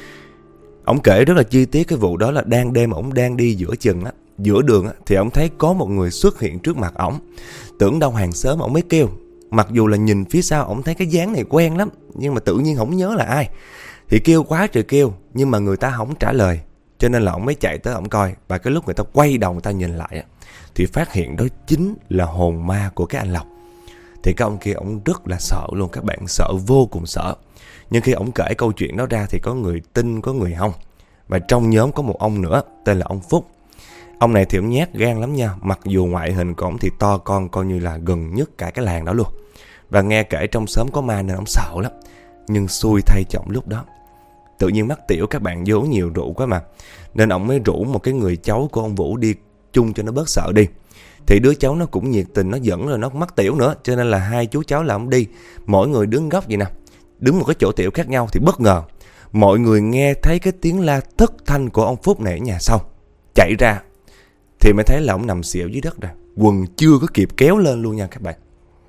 Ông kể rất là chi tiết cái vụ đó là đang đêm ông đang đi giữa đường á, thì ông thấy có một người xuất hiện trước mặt ổng. Tưởng đâu hàng xóm, ông mới kêu. Mặc dù là nhìn phía sau ổng thấy cái dáng này quen lắm, nhưng mà tự nhiên không nhớ là ai. Thì kêu quá trời kêu, nhưng mà người ta không trả lời, cho nên là ổng mới chạy tới ổng coi. Và cái lúc người ta quay đầu người ta nhìn lại á, thì phát hiện đó chính là hồn ma của cái anh Lộc. Thì cái ông kia ổng rất là sợ luôn các bạn, sợ vô cùng sợ. Nhưng khi ổng kể câu chuyện đó ra thì có người tin, có người không. Và trong nhóm có một ông nữa tên là ông Phúc. Ông này thì ổng nhát gan lắm nha. Mặc dù ngoại hình của ổng thì to con, coi như là gần nhất cả cái làng đó luôn. Và nghe kể trong xóm có ma nên ổng sợ lắm. Nhưng xui thay cho ổng lúc đó, tự nhiên mắc tiểu các bạn, vô nhiều rượu quá mà, nên ổng mới rủ một cái người cháu của ông Vũ đi chung cho nó bớt sợ đi. Thì đứa cháu nó cũng nhiệt tình, nó dẫn rồi nó mắc tiểu nữa, cho nên là 2 chú cháu là ổng đi, mỗi người đứng góc vậy nè, đứng một cái chỗ tiểu khác nhau. Thì bất ngờ mọi người nghe thấy cái tiếng la thất thanh của ông Phúc này ở nhà sau. Chạy ra thì mới thấy là ổng nằm xỉu dưới đất rồi, quần chưa có kịp kéo lên luôn nha các bạn.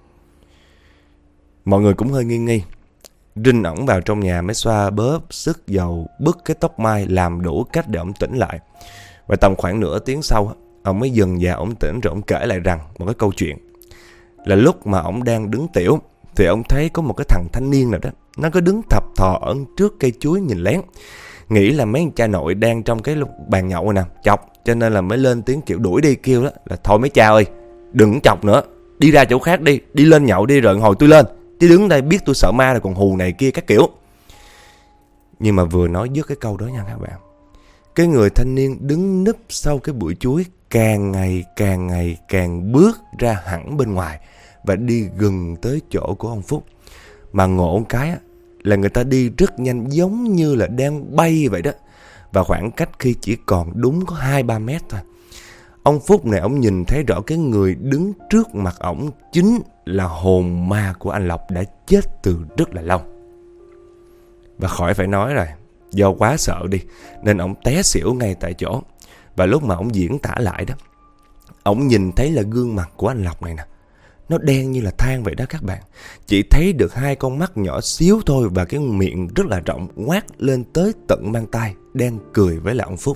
Mọi người cũng hơi nghi nghi, rinh ổng vào trong nhà mới xoa bóp, sức dầu, bứt cái tóc mai, làm đủ cách để ổng tỉnh lại. Và tầm khoảng nửa tiếng sau, ông mới dần dà ổng tỉnh rồi ổng kể lại rằng một cái câu chuyện là lúc mà ổng đang đứng tiểu thì ổng thấy có một cái thằng thanh niên nào đó, nó cứ đứng thập thò ở trước cây chuối nhìn lén, nghĩ là mấy cha nội đang trong cái bàn nhậu này nè chọc, cho nên là mới lên tiếng kiểu đuổi đi, kêu đó là thôi mấy cha ơi, đừng chọc nữa, đi ra chỗ khác đi, đi lên nhậu đi rồi hồi tôi lên, chứ đứng đây biết tôi sợ ma rồi còn hù này kia các kiểu. Nhưng mà vừa nói dứt cái câu đó nha các bạn, cái người thanh niên đứng núp sau cái bụi chuối càng ngày càng bước ra hẳn bên ngoài và đi gần tới chỗ của ông Phúc. Mà ngộ cái á, là người ta đi rất nhanh, giống như là đang bay vậy đó. Và khoảng cách khi chỉ còn đúng có 2-3 mét thôi. Ông Phúc này ông nhìn thấy rõ cái người đứng trước mặt ổng chính là hồn ma của anh Lộc đã chết từ rất là lâu. Và khỏi phải nói rồi, do quá sợ đi nên ổng té xỉu ngay tại chỗ. Và lúc mà ổng diễn tả lại đó, ổng nhìn thấy là gương mặt của anh Lộc này nè, nó đen như là than vậy đó các bạn. Chỉ thấy được 2 con mắt nhỏ xíu thôi và cái miệng rất là rộng ngoác lên tới tận mang tai, đang cười với lại ông Phúc.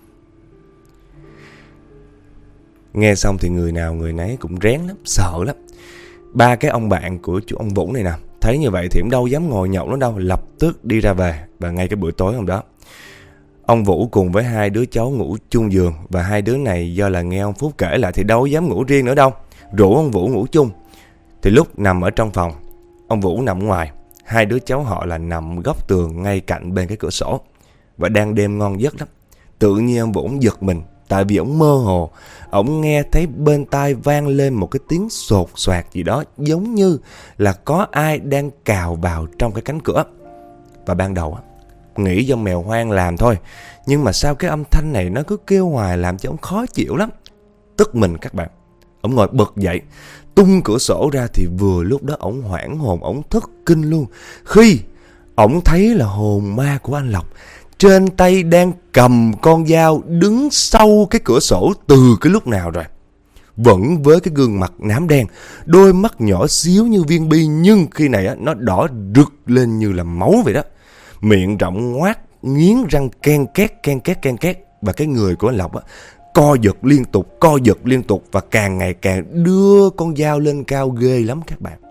Nghe xong thì người nào người nấy cũng rén lắm, sợ lắm. 3 cái ông bạn của chú ông Vũ này nè, thấy như vậy thì cũng đâu dám ngồi nhậu nữa đâu, lập tức đi ra về. Và ngay cái buổi tối hôm đó, ông Vũ cùng với 2 đứa cháu ngủ chung giường. Và 2 đứa này do là nghe ông Phúc kể lại thì đâu dám ngủ riêng nữa đâu, rủ ông Vũ ngủ chung. Thì lúc nằm ở trong phòng, ông Vũ nằm ngoài, 2 đứa cháu họ là nằm góc tường ngay cạnh bên cái cửa sổ. Và đang đêm ngon giấc lắm. Tự nhiên ông Vũ giật mình, tại vì ông mơ hồ, ông nghe thấy bên tai vang lên một cái tiếng sột soạt gì đó, giống như là có ai đang cào vào trong cái cánh cửa. Và ban đầu nghĩ do mèo hoang làm thôi. Nhưng mà sao cái âm thanh này nó cứ kêu hoài làm cho ông khó chịu lắm. Tức mình các bạn. Ông ngồi bật dậy, tung cửa sổ ra thì vừa lúc đó ổng hoảng hồn, ổng thất kinh luôn. Khi ổng thấy là hồn ma của anh Lộc trên tay đang cầm con dao đứng sau cái cửa sổ từ cái lúc nào rồi. Vẫn với cái gương mặt nám đen, đôi mắt nhỏ xíu như viên bi, nhưng khi này á, nó đỏ rực lên như là máu vậy đó. Miệng rộng ngoác, nghiến răng ken két. Và cái người của anh Lộc á, co giật liên tục và càng ngày càng đưa con dao lên cao ghê lắm các bạn.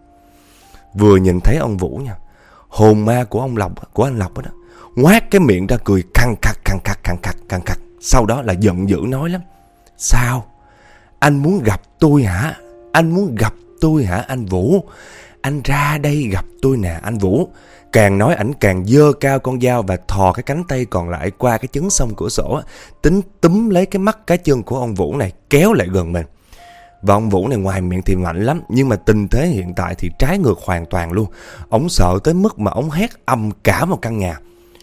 Vừa nhìn thấy ông Vũ nha, hồn ma của anh Lộc đó, ngoác cái miệng ra cười khăng khắc. Sau đó là giận dữ nói lắm: sao? Anh muốn gặp tôi hả? Anh Vũ? Anh ra đây gặp tôi nè anh Vũ. Càng nói ảnh càng giơ cao con dao và thò cái cánh tay còn lại qua cái chấn song cửa sổ, tính túm lấy cái mắt cá chân của ông Vũ này kéo lại gần mình. Và ông Vũ này ngoài miệng thì mạnh lắm, nhưng mà tình thế hiện tại thì trái ngược hoàn toàn luôn. Ông sợ tới mức mà ông hét ầm cả một căn nhà.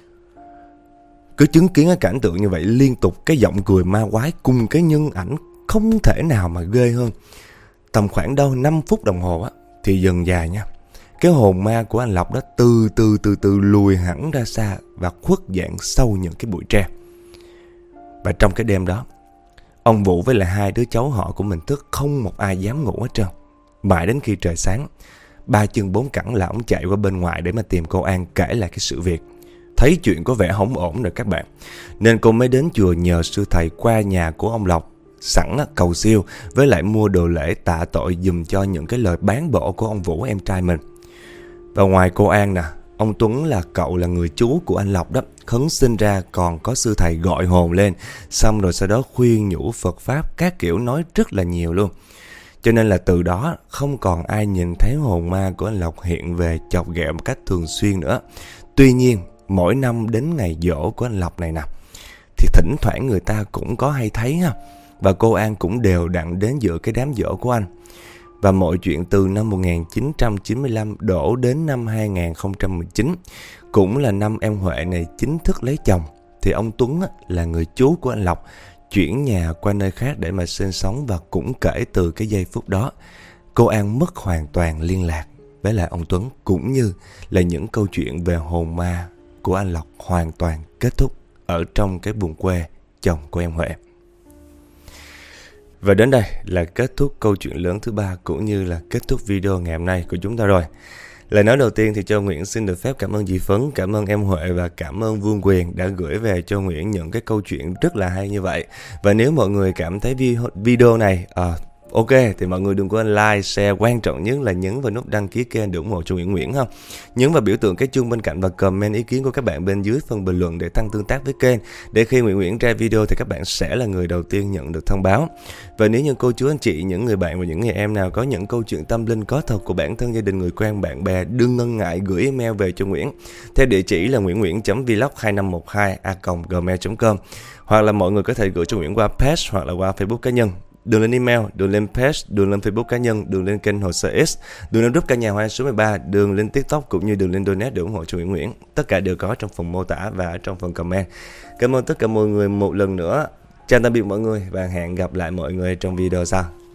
Cứ chứng kiến cái cảnh tượng như vậy liên tục, cái giọng cười ma quái cùng cái nhân ảnh không thể nào mà ghê hơn. Tầm khoảng đâu 5 phút đồng hồ á, thì dần dài nha, cái hồn ma của anh Lộc đó từ từ lùi hẳn ra xa và khuất dạng sau những cái bụi tre. Và trong cái đêm đó, ông Vũ với lại 2 đứa cháu họ của mình thức không một ai dám ngủ hết trơn. Mãi đến khi trời sáng, 3 chân 4 cẳng là ông chạy qua bên ngoài để mà tìm cô An kể lại cái sự việc. Thấy chuyện có vẻ không ổn rồi các bạn, nên cô mới đến chùa nhờ sư thầy qua nhà của ông Lộc sẵn cầu siêu, với lại mua đồ lễ tạ tội giùm cho những cái lời bán bổ của ông Vũ em trai mình. Và ngoài cô An nè, ông Tuấn là cậu là người chú của anh Lộc đó, khấn xin ra còn có sư thầy gọi hồn lên, xong rồi sau đó khuyên nhủ Phật Pháp các kiểu, nói rất là nhiều luôn. Cho nên là từ đó không còn ai nhìn thấy hồn ma của anh Lộc hiện về chọc ghẹo một cách thường xuyên nữa. Tuy nhiên mỗi năm đến ngày giỗ của anh Lộc này nè, thì thỉnh thoảng người ta cũng có hay thấy ha. Và cô An cũng đều đặn đến dự cái đám giỗ của anh. Và mọi chuyện từ năm 1995 đổ đến năm 2019, cũng là năm em Huệ này chính thức lấy chồng, thì ông Tuấn là người chú của anh Lộc chuyển nhà qua nơi khác để mà sinh sống. Và cũng kể từ cái giây phút đó, cô An mất hoàn toàn liên lạc với lại ông Tuấn, cũng như là những câu chuyện về hồn ma của anh Lộc hoàn toàn kết thúc ở trong cái vùng quê chồng của em Huệ. Và đến đây là kết thúc câu chuyện lớn thứ 3, cũng như là kết thúc video ngày hôm nay của chúng ta rồi. Lời nói đầu tiên thì Châu Nguyễn xin được phép cảm ơn dì Phấn, cảm ơn em Huệ và cảm ơn Vương Quyền đã gửi về cho Nguyễn những cái câu chuyện rất là hay như vậy. Và nếu mọi người cảm thấy video này ok thì mọi người đừng quên like, share, quan trọng nhất là nhấn vào nút đăng ký kênh để ủng hộ cho Nguyễn ha. Nhấn vào biểu tượng cái chuông bên cạnh và comment ý kiến của các bạn bên dưới phần bình luận để tăng tương tác với kênh, để khi Nguyễn ra video thì các bạn sẽ là người đầu tiên nhận được thông báo. Và nếu như cô chú anh chị, những người bạn và những người em nào có những câu chuyện tâm linh có thật của bản thân, gia đình, người quen, bạn bè, đừng ngần ngại gửi email về cho Nguyễn theo địa chỉ là nguyễn.vlog2512a@gmail.com, hoặc là mọi người có thể gửi cho Nguyễn qua page hoặc là qua Facebook cá nhân. Đường lên email, đường lên page, đường lên Facebook cá nhân, đường lên kênh Hồ Sơ X, đường lên group Căn Nhà Hoa số 13, đường lên TikTok cũng như đường lên donate để ủng hộ cho Nguyễn. Tất cả đều có trong phần mô tả và trong phần comment. Cảm ơn tất cả mọi người một lần nữa. Chào tạm biệt mọi người và hẹn gặp lại mọi người trong video sau.